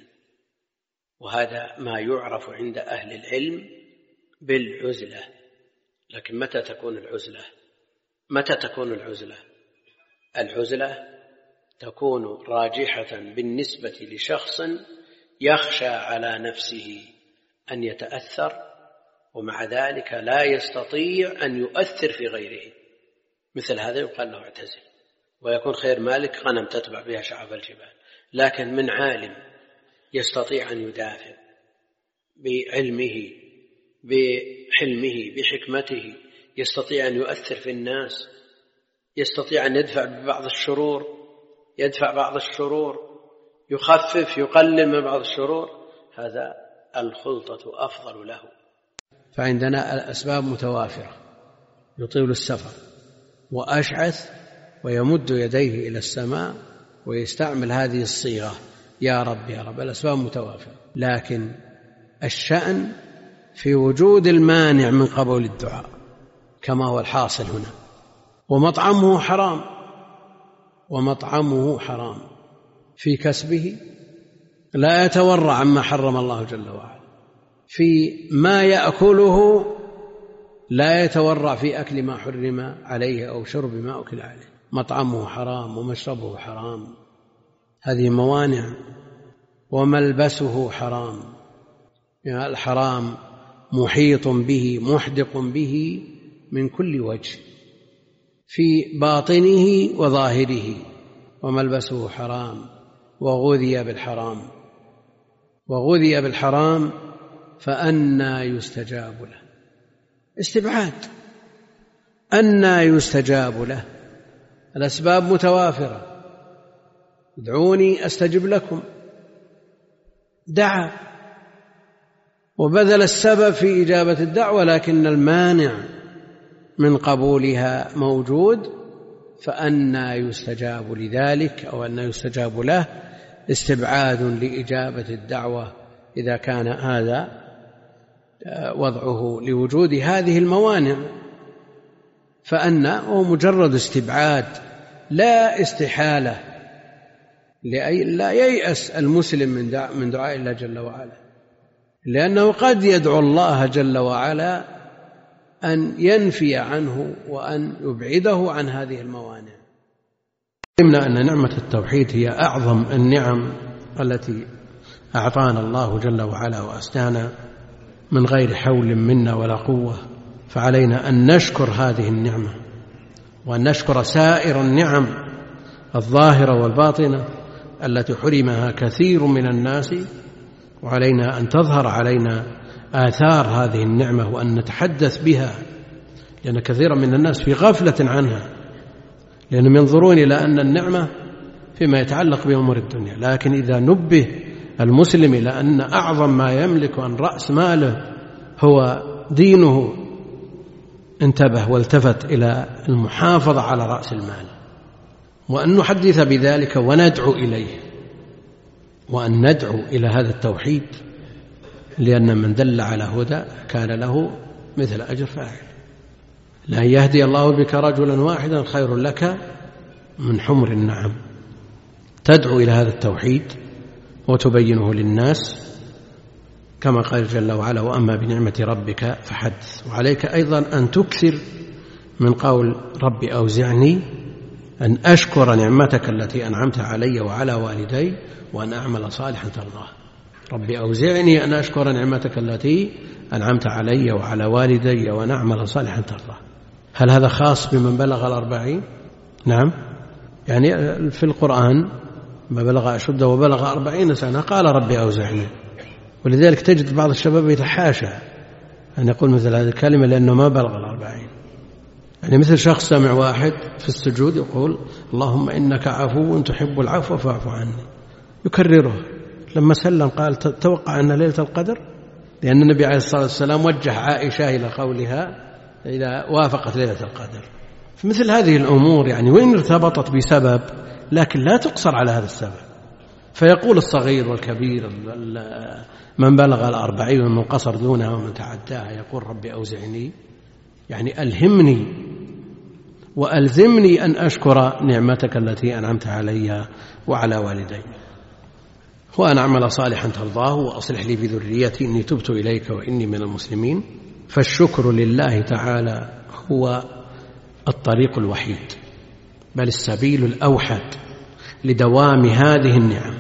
وهذا ما يعرف عند أهل العلم بالعزلة. لكن متى تكون العزلة؟ متى تكون العزلة؟ العزلة تكون راجحة بالنسبة لشخص يخشى على نفسه أن يتأثر، ومع ذلك لا يستطيع أن يؤثر في غيره، مثل هذا يقال له اعتزل. ويكون خير مالك غنم تتبع بها شعب الجبال. لكن من عالم يستطيع أن يدافع بعلمه بحلمه بحكمته، يستطيع أن يؤثر في الناس، يستطيع أن يدفع ببعض الشرور يدفع بعض الشرور يخفف يقلل من بعض الشرور، هذا الخلطة أفضل له. فعندنا الأسباب متوافرة، يطيل السفر وأشعث ويمد يديه إلى السماء ويستعمل هذه الصيغة يا رب يا رب، الأسباب متوافرة. لكن الشأن في وجود المانع من قبول الدعاء كما هو الحاصل هنا. ومطعمه حرام ومطعمه حرام في كسبه لا يتورع عما حرم الله جل وعلا، في ما يأكله لا يتورع في أكل ما حرم عليه أو شرب ما أكل عليه. مطعمه حرام ومشربه حرام، هذه موانع. وملبسه حرام، يعني الحرام محيط به محدق به من كل وجه في باطنه وظاهره. وملبسه حرام وغذي بالحرام وغذي بالحرام فأنى يستجاب له. استبعاد، أنى يستجاب له. الأسباب متوافرة، ادعوني أستجب لكم، دعا وبذل السبب في إجابة الدعوة، لكن المانع من قبولها موجود، فأنى يستجاب لذلك أو أنى يستجاب له استبعاد لإجابة الدعوة إذا كان هذا وضعه لوجود هذه الموانع. فأنى هو مجرد استبعاد لا استحالة لا ييأس المسلم من دعاء الله جل وعلا، لأنه قد يدعو الله جل وعلا أن ينفي عنه وأن يبعده عن هذه الموانع. علمنا أن نعمة التوحيد هي أعظم النعم التي أعطانا الله جل وعلا وأسدانا من غير حول منا ولا قوة، فعلينا أن نشكر هذه النعمة وأن نشكر سائر النعم الظاهرة والباطنة التي حرمها كثير من الناس، وعلينا أن تظهر علينا آثار هذه النعمة وأن نتحدث بها، لأن كثيرا من الناس في غفلة عنها، لأنهم ينظرون إلى أن النعمة فيما يتعلق بأمور الدنيا. لكن إذا نبه المسلم إلى أن أعظم ما يملك أن رأس ماله هو دينه، انتبه والتفت إلى المحافظة على رأس المال، وأن نحدث بذلك وندعو إليه، وأن ندعو إلى هذا التوحيد، لأن من دل على هدى كان له مثل أجر فاعل. لا يهدي الله بك رجلا واحدا خير لك من حمر النعم. تدعو إلى هذا التوحيد وتبينه للناس كما قال جل وعلا: وأما بنعمة ربك فحدث. وعليك أيضا أن تكثر من قول: رب أوزعني أن أشكر نعمتك التي أنعمت علي وعلى والدي وأن أعمل صالحا ترضاه. رب أوزعني أن أشكر نعمتك التي أنعمت علي وعلى والدي وأن أعمل صالحا ترضاه. هل هذا خاص بمن بلغ الأربعين؟ نعم، يعني في القرآن ما بلغ أشده وبلغ أربعين سنة قال رب أوزعني، ولذلك تجد بعض الشباب يتحاشى أن يقول مثل هذه الكلمة لأنه ما بلغ الأربعين. يعني مثل شخص سمع واحد في السجود يقول: اللهم إنك عفو تحب العفو فاعف عني، يكرره. لما سلم قال: توقع أن ليلة القدر، لأن النبي عليه الصلاة والسلام وجه عائشة إلى قولها إذا وافقت ليلة القدر. فمثل هذه الأمور يعني وإن ارتبطت بسبب لكن لا تقصر على هذا السبب، فيقول الصغير والكبير من بلغ الأربعين ومن قصر دونها ومن تعداها يقول رب أوزعني، يعني ألهمني وألزمني أن أشكر نعمتك التي أنعمت علي وعلى والدي وأن أعمل صالحا ترضاه وأصلح لي بذريتي إني تبت إليك وإني من المسلمين. فالشكر لله تعالى هو الطريق الوحيد بل السبيل الأوحد لدوام هذه النعم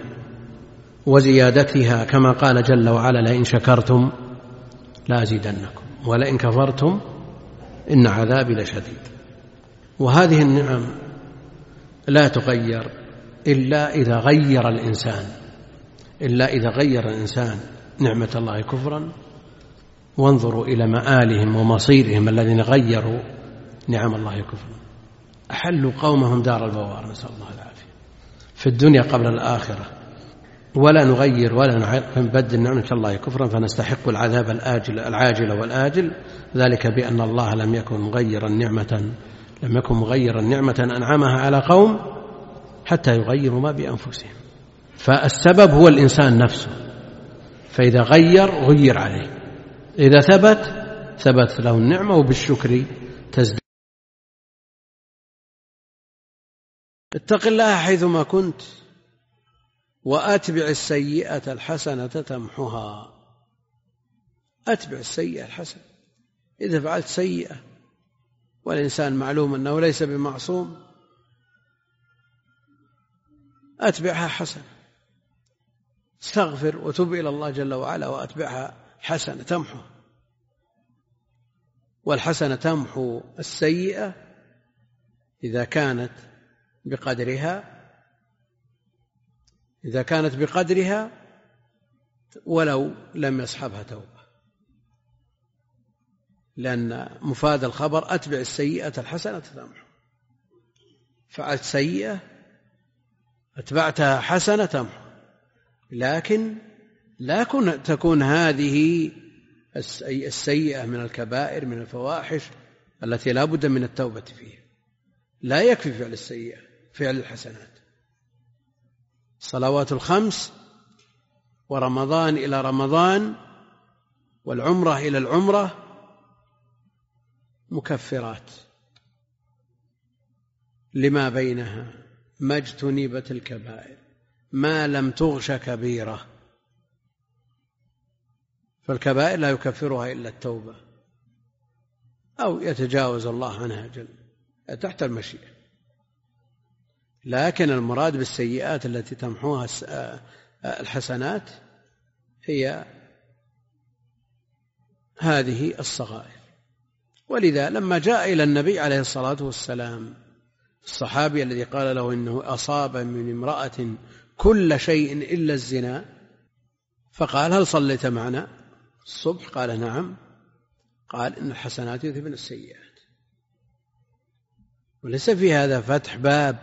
وزيادتها، كما قال جل وعلا: لئن شكرتم لأزيدنكم ولئن كفرتم إن عذابي لشديد. وهذه النعم لا تغير إلا إذا غير الإنسان إلا إذا غير الإنسان نعمة الله كفرا. وانظروا إلى مآلهم ومصيرهم الذين غيروا نعم الله كفرا، أحلوا قومهم دار البوار، نسأل الله العافية، في الدنيا قبل الآخرة. ولا نغير ولا نبدل نعمة الله كفرا فنستحق العذاب الآجل العاجل والآجل، ذلك بأن الله لم يكن مغيرا نعمة لم يكن مغيرا نعمة أنعمها على قوم حتى يغيروا ما بأنفسهم. فالسبب هو الإنسان نفسه، فإذا غير غير عليه، إذا ثبت ثبت له النعمة وبالشكر تزداد. اتق الله حيثما كنت وأتبع السيئة الحسنة تمحها. أتبع السيئة الحسنة، إذا فعلت سيئة والإنسان معلوم أنه ليس بمعصوم أتبعها حسنة، استغفر وتب إلى الله جل وعلا وأتبعها حسنة تمحو. والحسنة تمحو السيئة إذا كانت بقدرها إذا كانت بقدرها ولو لم يصحبها توبة، لأن مفاد الخبر أتبع السيئة الحسنة تمحو. فعلت سيئة أتبعتها حسنة تمحو، لكن لا تكون هذه السيئة من الكبائر من الفواحش التي لا بد من التوبة فيها. لا يكفي فعل السيئة، فعل الحسنات. الصلوات الخمس ورمضان إلى رمضان والعمرة إلى العمرة مكفرات، لما بينها ما اجتنبت الكبائر ما لم تغش كبيرة، فالكبائر لا يكفرها إلا التوبة أو يتجاوز الله عنها جل تحت المشيئة. لكن المراد بالسيئات التي تمحوها الحسنات هي هذه الصغائر. ولذا لما جاء إلى النبي عليه الصلاة والسلام الصحابي الذي قال له إنه أصاب من امرأة كل شيء إلا الزنا، فقال هل صليت معنا الصبح؟ قال نعم. قال إن الحسنات يذهبن السيئات. وليس في هذا فتح باب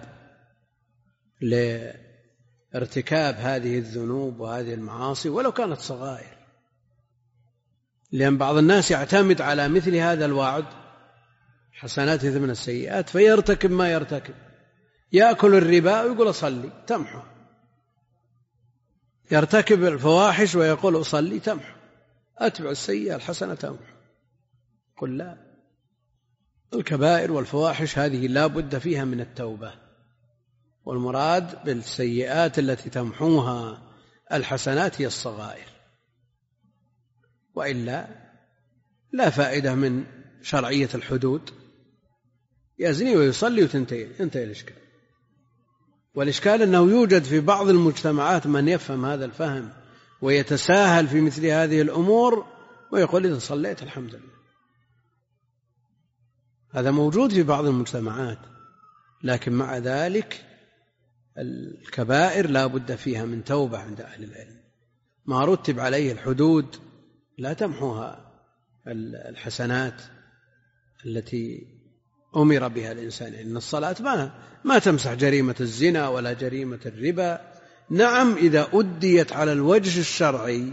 لارتكاب هذه الذنوب وهذه المعاصي ولو كانت صغائر، لأن بعض الناس يعتمد على مثل هذا الوعد حسنات يذهبن السيئات فيرتكب ما يرتكب، يأكل الربا ويقول أصلي تمحو، يرتكب الفواحش ويقول أصلي تمحو، أتبع السيئة الحسنة تمحو. قل لا، الكبائر والفواحش هذه لا بد فيها من التوبة، والمراد بالسيئات التي تمحوها الحسنات هي الصغائر، وإلا لا فائدة من شرعية الحدود، يزني ويصلي وتنتهي انتهي الإشكال. والإشكال أنه يوجد في بعض المجتمعات من يفهم هذا الفهم ويتساهل في مثل هذه الأمور ويقول إذا صليت الحمد لله. هذا موجود في بعض المجتمعات، لكن مع ذلك الكبائر لا بد فيها من توبة عند أهل العلم. ما رتب عليه الحدود لا تمحوها الحسنات التي أمر بها الإنسان. إن الصلاة ما, ما تمسح جريمة الزنا ولا جريمة الربا. نعم إذا أديت على الوجه الشرعي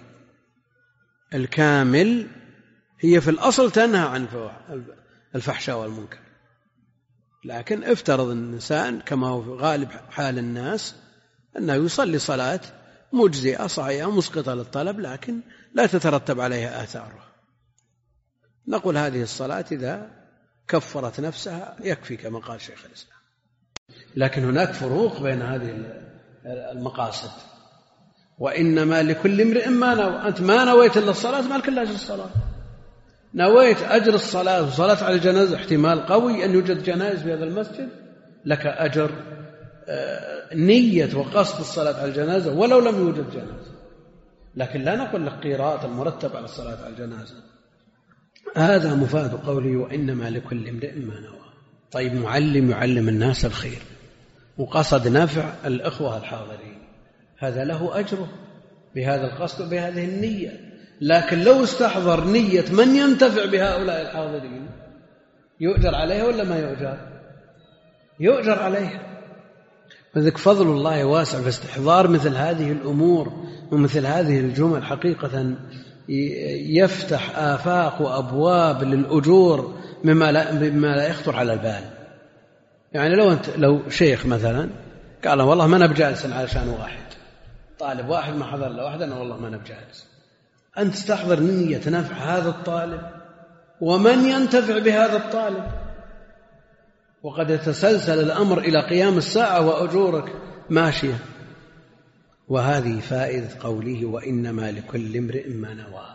الكامل هي في الأصل تنهى عن الفحشاء والمنكر، لكن افترض الإنسان كما هو في غالب حال الناس أنه يصلي صلاة مجزئة صحيحة مسقطة للطلب لكن لا تترتب عليها آثارها، نقول هذه الصلاة إذا كفرت نفسها يكفي كما قال شيخ الإسلام. لكن هناك فروق بين هذه المقاصد، وإنما لكل امرئ ما نوى. أنت ما نويت إلا الصلاة ما لك إلا أجر الصلاة. نويت أجر الصلاة وصلاة على الجنازة احتمال قوي أن يوجد جنائز في هذا المسجد، لك أجر نية وقصد الصلاة على الجنازة ولو لم يوجد جنازة، لكن لا نقول لك قيراط المرتب على الصلاة على الجنازة. هذا مفاد قولي وإنما لكل امرئ ما نوى. طيب معلم يعلم الناس الخير وقصد نفع الأخوة الحاضرين، هذا له أجره بهذا القصد وبهذه النية. لكن لو استحضر نية من ينتفع بهؤلاء الحاضرين يؤجر عليها ولا ما يؤجر؟ يؤجر عليها. فذلك فضل الله واسع في استحضار مثل هذه الأمور ومثل هذه الجمل حقيقة يفتح آفاق وأبواب للأجور مما لا, مما لا يخطر على البال. يعني لو أنت لو شيخ مثلا قال والله ما نبجالس علشان واحد طالب واحد ما حضر له واحد، أنا والله ما نبجالس، أن تستحضر نية نفع هذا الطالب ومن ينتفع بهذا الطالب، وقد يتسلسل الأمر إلى قيام الساعة وأجورك ماشية. وهذه فائدة قوله وإنما لكل امرئ ما نوى.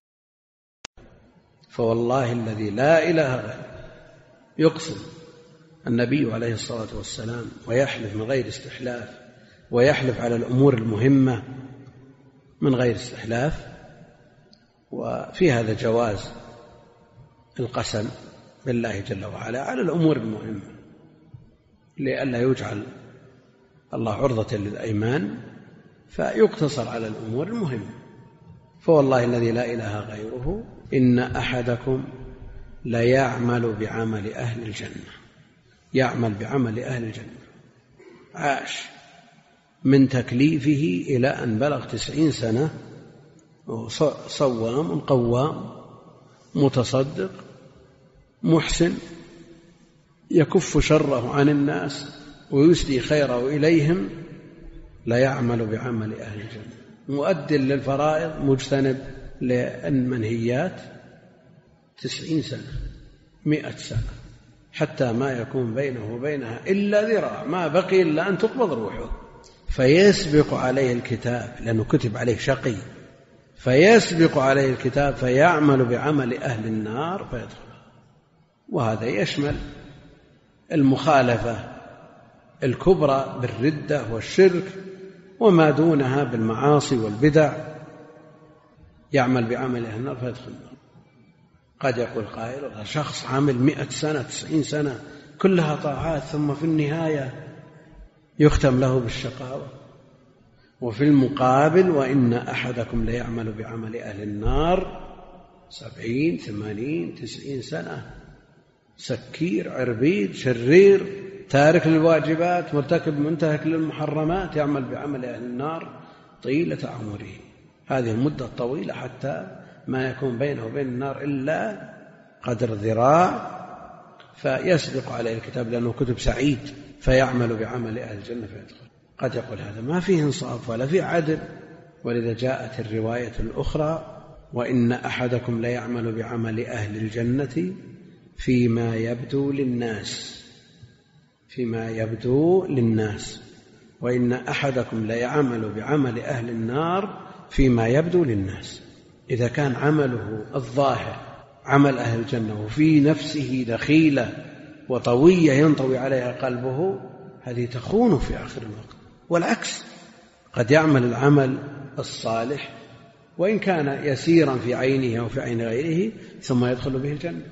فوالله الذي لا إله غيره يقسم النبي عليه الصلاة والسلام ويحلف من غير استحلاف، ويحلف على الأمور المهمة من غير استحلاف. وفي هذا جواز القسم بالله جل وعلا على الأمور المهمة لئلا يجعل الله عرضة للأيمان، فيقتصر على الأمور المهمة. فوالله الذي لا إله غيره إن أحدكم لا يعمل بعمل أهل الجنة، يعمل بعمل أهل الجنة، عاش من تكليفه إلى أن بلغ تسعين سنة صوام قوام متصدق محسن يكف شره عن الناس ويسدي خيره إليهم، لا يعمل بعمل أهل الجنة، مؤد للفرائض مجتنب للمنهيات، تسعين سنة مئة سنة حتى ما يكون بينه وبينها إلا ذراع، ما بقي إلا أن تقبض روحه، فيسبق عليه الكتاب لأنه كتب عليه شقي، فيسبق عليه الكتاب فيعمل بعمل أهل النار فيدخل. وهذا يشمل المخالفة الكبرى بالردة والشرك وما دونها بالمعاصي والبدع، يعمل بعمل أهل النار فيدخل النار. قد يقول قائل شخص عامل مئة سنة تسعين سنة كلها طاعات ثم في النهاية يختم له بالشقاوة. وفي المقابل وإن أحدكم ليعمل بعمل أهل النار سبعين ثمانين تسعين سنة، سكير عربيد شرير تارك للواجبات مرتكب منتهك للمحرمات، يعمل بعمل أهل النار طيلة عمره. هذه المدة الطويلة حتى ما يكون بينه وبين النار إلا قدر ذراع، فيسبق عليه الكتاب لأنه كتب سعيد فيعمل بعمل أهل الجنة فيدخل. قد يقول هذا ما فيه انصاف ولا فيه عدل، ولذا جاءت الرواية الأخرى وإن أحدكم ليعمل بعمل أهل الجنة فيما يبدو للناس، فيما يبدو للناس، وإن أحدكم ليعمل بعمل أهل النار فيما يبدو للناس. إذا كان عمله الظاهر عمل أهل الجنة وفي نفسه دخيلة وطوية ينطوي عليها قلبه، هذه تخون في آخر الوقت. والعكس، قد يعمل العمل الصالح وإن كان يسيرا في عينه أو في عين غيره ثم يدخل به الجنة.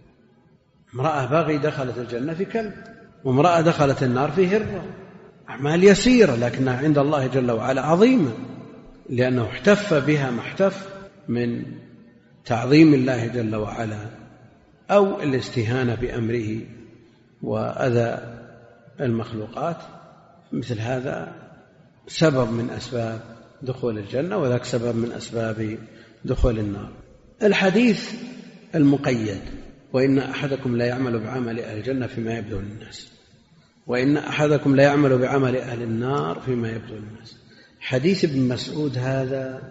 امرأة باغي دخلت الجنة في كلب، وامرأة دخلت النار في هرة، أعمال يسيرة لكنها عند الله جل وعلا عظيمة، لأنه احتف بها ما احتف من تعظيم الله جل وعلا أو الاستهانة بأمره وأذى المخلوقات. مثل هذا سبب من أسباب دخول الجنة، وذاك سبب من أسباب دخول النار. الحديث المقيد وإن أحدكم لا يعمل بعمل أهل الجنة فيما يبدو للناس، وإن أحدكم لا يعمل بعمل أهل النار فيما يبدو للناس. حديث ابن مسعود هذا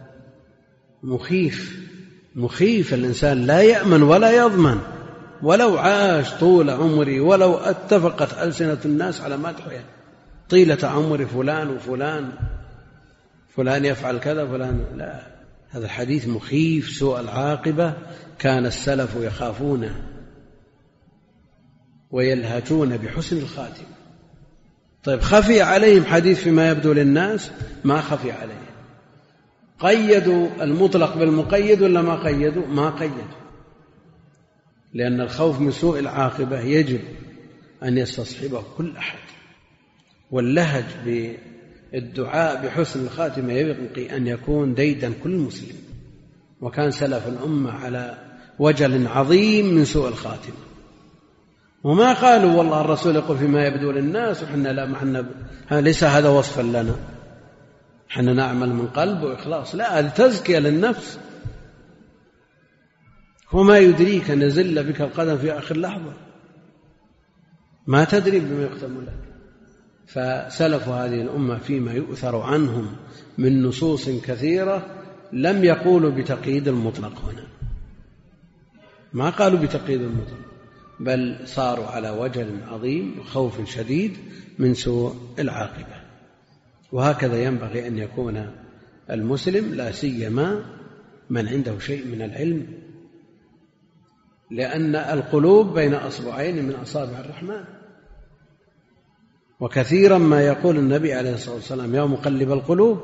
مخيف مخيف، الإنسان لا يأمن ولا يضمن ولو عاش طول عمري، ولو اتفقت ألسنة الناس على مدحه طيلة عمر فلان وفلان، فلان يفعل كذا فلان، لا، هذا الحديث مخيف سوء العاقبة. كان السلف يخافونه ويلهجون بحسن الخاتمة. طيب خفي عليهم حديث فيما يبدو للناس؟ ما خفي عليهم. قيدوا المطلق بالمقيد ولا ما قيدوا؟ ما قيدوا، لأن الخوف من سوء العاقبة يجب أن يستصحبه كل أحد، واللهج بالدعاء بحسن الخاتمة يبقي أن يكون ديدا كل مسلم. وكان سلف الأمة على وجل عظيم من سوء الخاتمة، وما قالوا والله الرسول يقول فيما يبدو للناس وحنا لا محنا ليس هذا وصفا لنا، حنا نعمل من قلب وإخلاص، لا، هذه تزكية للنفس. وما يدريك أن يزل بك القدم في آخر لحظة، ما تدري بما يختم لك. فسلف هذه الأمة فيما يؤثر عنهم من نصوص كثيرة لم يقولوا بتقييد المطلق هنا، ما قالوا بتقييد المطلق، بل صاروا على وجل عظيم وخوف شديد من سوء العاقبة. وهكذا ينبغي أن يكون المسلم، لا سيما من عنده شيء من العلم، لأن القلوب بين أصبعين من أصابع الرحمن. وكثيرا ما يقول النبي عليه الصلاة والسلام يا مقلب القلوب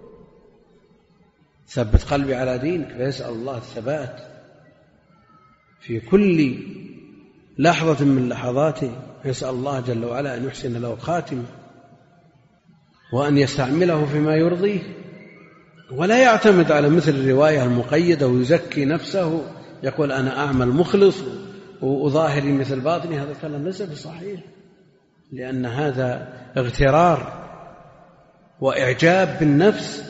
ثبت قلبي على دينك، فيسأل الله الثبات في كل لحظة من لحظاته، يسأل الله جل وعلا أن يحسن له خاتمة وأن يستعمله فيما يرضيه، ولا يعتمد على مثل الرواية المقيدة ويزكي نفسه يقول أنا أعمل مخلص وأظاهري مثل باطني. هذا الكلام ليس بصحيح، لأن هذا اغترار وإعجاب بالنفس،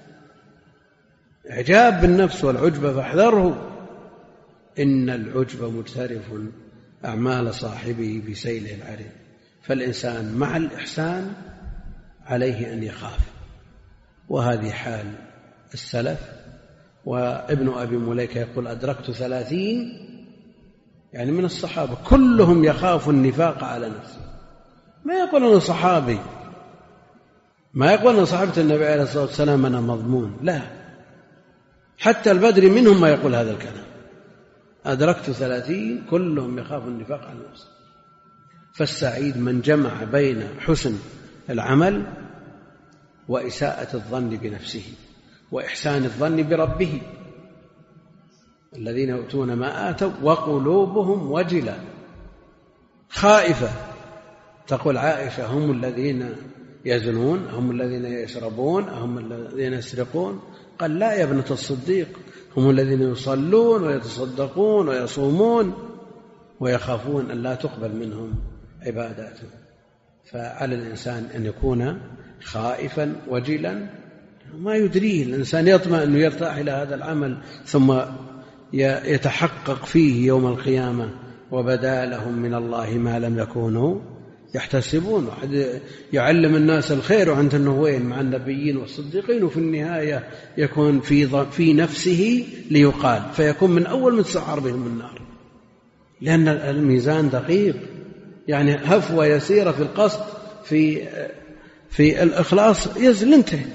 إعجاب بالنفس والعجب فاحذره، إن العجب مجترف أعمال صاحبه بسيله العريض. فالإنسان مع الإحسان عليه أن يخاف، وهذه حال السلف. وابن أبي مليكة يقول أدركت ثلاثين يعني من الصحابة كلهم يخاف النفاق على نفسه، ما يقول أنا صحابي، ما يقول أنا صحابة النبي عليه الصلاة والسلام أنا مضمون، لا، حتى البدري منهم ما يقول هذا الكلام. أدركت ثلاثين كلهم يخاف النفاق على نفسه. فالسعيد من جمع بين حسن العمل وإساءة الظن بنفسه وإحسان الظن بربه. الذين يؤتون ما آتوا وقلوبهم وجلة خائفة. تقول عائشة هم الذين يزنون، هم الذين يشربون، هم الذين يسرقون؟ قال لا يا ابنة الصديق، هم الذين يصلون ويتصدقون ويصومون ويخافون أن لا تقبل منهم عباداتهم. فعلى الإنسان أن يكون خائفا وجلا، ما يدريه الإنسان، يطمع أنه يرتاح إلى هذا العمل ثم يتحقق فيه يوم القيامة وبدا لهم من الله ما لم يكونوا يحتسبون. واحد يعلم الناس الخير وعنده أنه وين مع النبيين والصديقين، وفي النهاية يكون في في نفسه ليقال، فيكون من أول من تسعر بهم النار، لأن الميزان دقيق. يعني هفوة يسيرة في القصد في في الإخلاص يزل انتهي.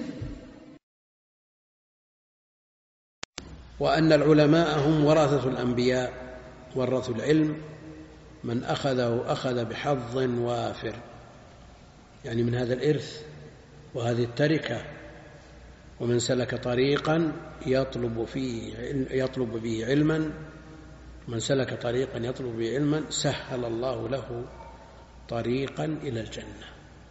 وأن العلماء هم ورثة الأنبياء، ورثوا العلم، من أخذه أخذ بحظ وافر، يعني من هذا الإرث وهذه التركة. ومن سلك طريقا يطلب فيه يطلب به علما من سلك طريقا يطلب به علما سهل الله له طريقا إلى الجنة.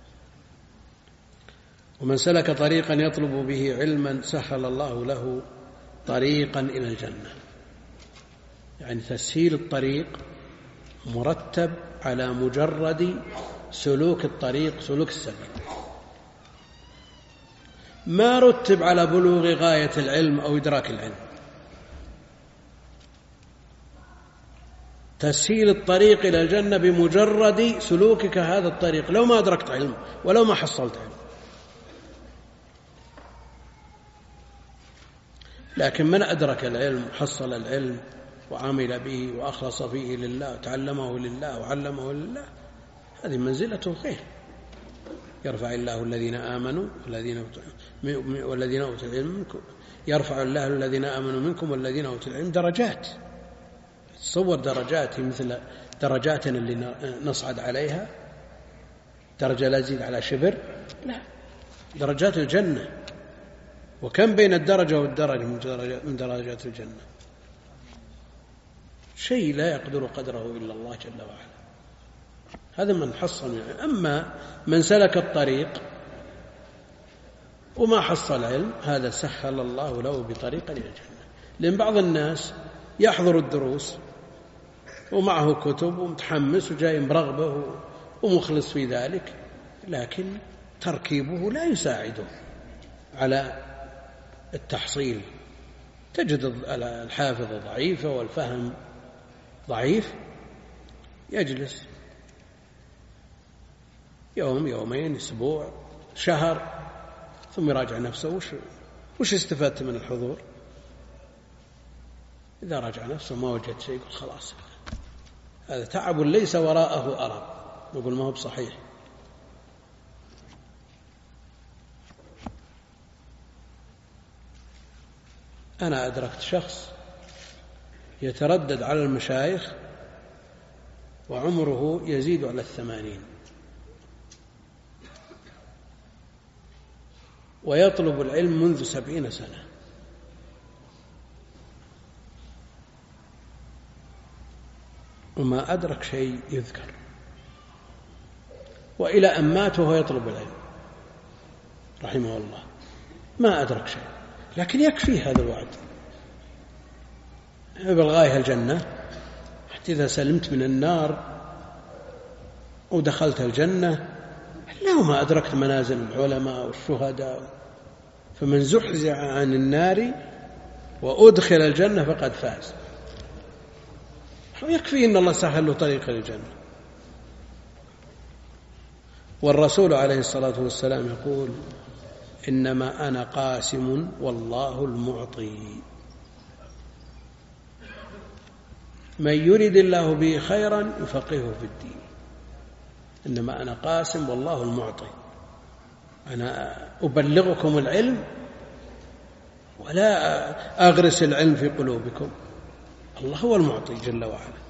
ومن سلك طريقا يطلب به علما سهل الله له طريقا إلى الجنة. يعني تسهيل الطريق مرتب على مجرد سلوك الطريق، سلوك السبيل، ما رتب على بلوغ غاية العلم أو إدراك العلم. تسهيل الطريق إلى الجنة بمجرد سلوكك هذا الطريق، لو ما أدركت علم ولو ما حصلت علم. لكن من أدرك العلم، حصل العلم وعمل به وأخلص فيه لله وتعلمه لله وعلمه لله، هذه منزلته خير. يرفع الله الذين آمنوا والذين والذين أوتوا العلم منكم، يرفع الله الذين آمنوا منكم والذين أوتوا العلم درجات. تصور درجات مثل درجاتنا اللي نصعد عليها، درجة لا تزيد على شبر، لا، درجات الجنة. وكم بين الدرجة والدرجة من درجات الجنة، شيء لا يقدر قدره إلا الله جل وعلا. هذا من حصل. أما من سلك الطريق وما حصل علم، هذا سهل الله له بطريق إلى الجنة. لأن بعض الناس يحضر الدروس ومعه كتب ومتحمس وجاي برغبة ومخلص في ذلك، لكن تركيبه لا يساعده على التحصيل. تجد الحافظة ضعيفة والفهم ضعيف، يجلس يوم يومين أسبوع شهر ثم يراجع نفسه، وش, وش استفدت من الحضور؟ إذا راجع نفسه ما وجد شيء يقول خلاص هذا تعب ليس وراءه أرب، يقول ما هو بصحيح. أنا أدركت شخص يتردد على المشايخ وعمره يزيد على الثمانين، ويطلب العلم منذ سبعين سنة، وما أدرك شيء يذكر، وإلى أن مات وهو يطلب العلم رحمه الله، ما أدرك شيء. لكن يكفي هذا الوعد، بالغاية الجنة، حتى إذا سلمت من النار ودخلت الجنة لو ما أدركت منازل العلماء والشهداء. فمن زحزح عن النار وأدخل الجنة فقد فاز. يكفي إن الله سهل له طريق الجنة. والرسول عليه الصلاة والسلام يقول إنما أنا قاسم والله المعطي. من يرد الله به خيرا يفقهه في الدين. إنما أنا قاسم والله المعطي، أنا أبلغكم العلم ولا أغرس العلم في قلوبكم، الله هو المعطي جل وعلا.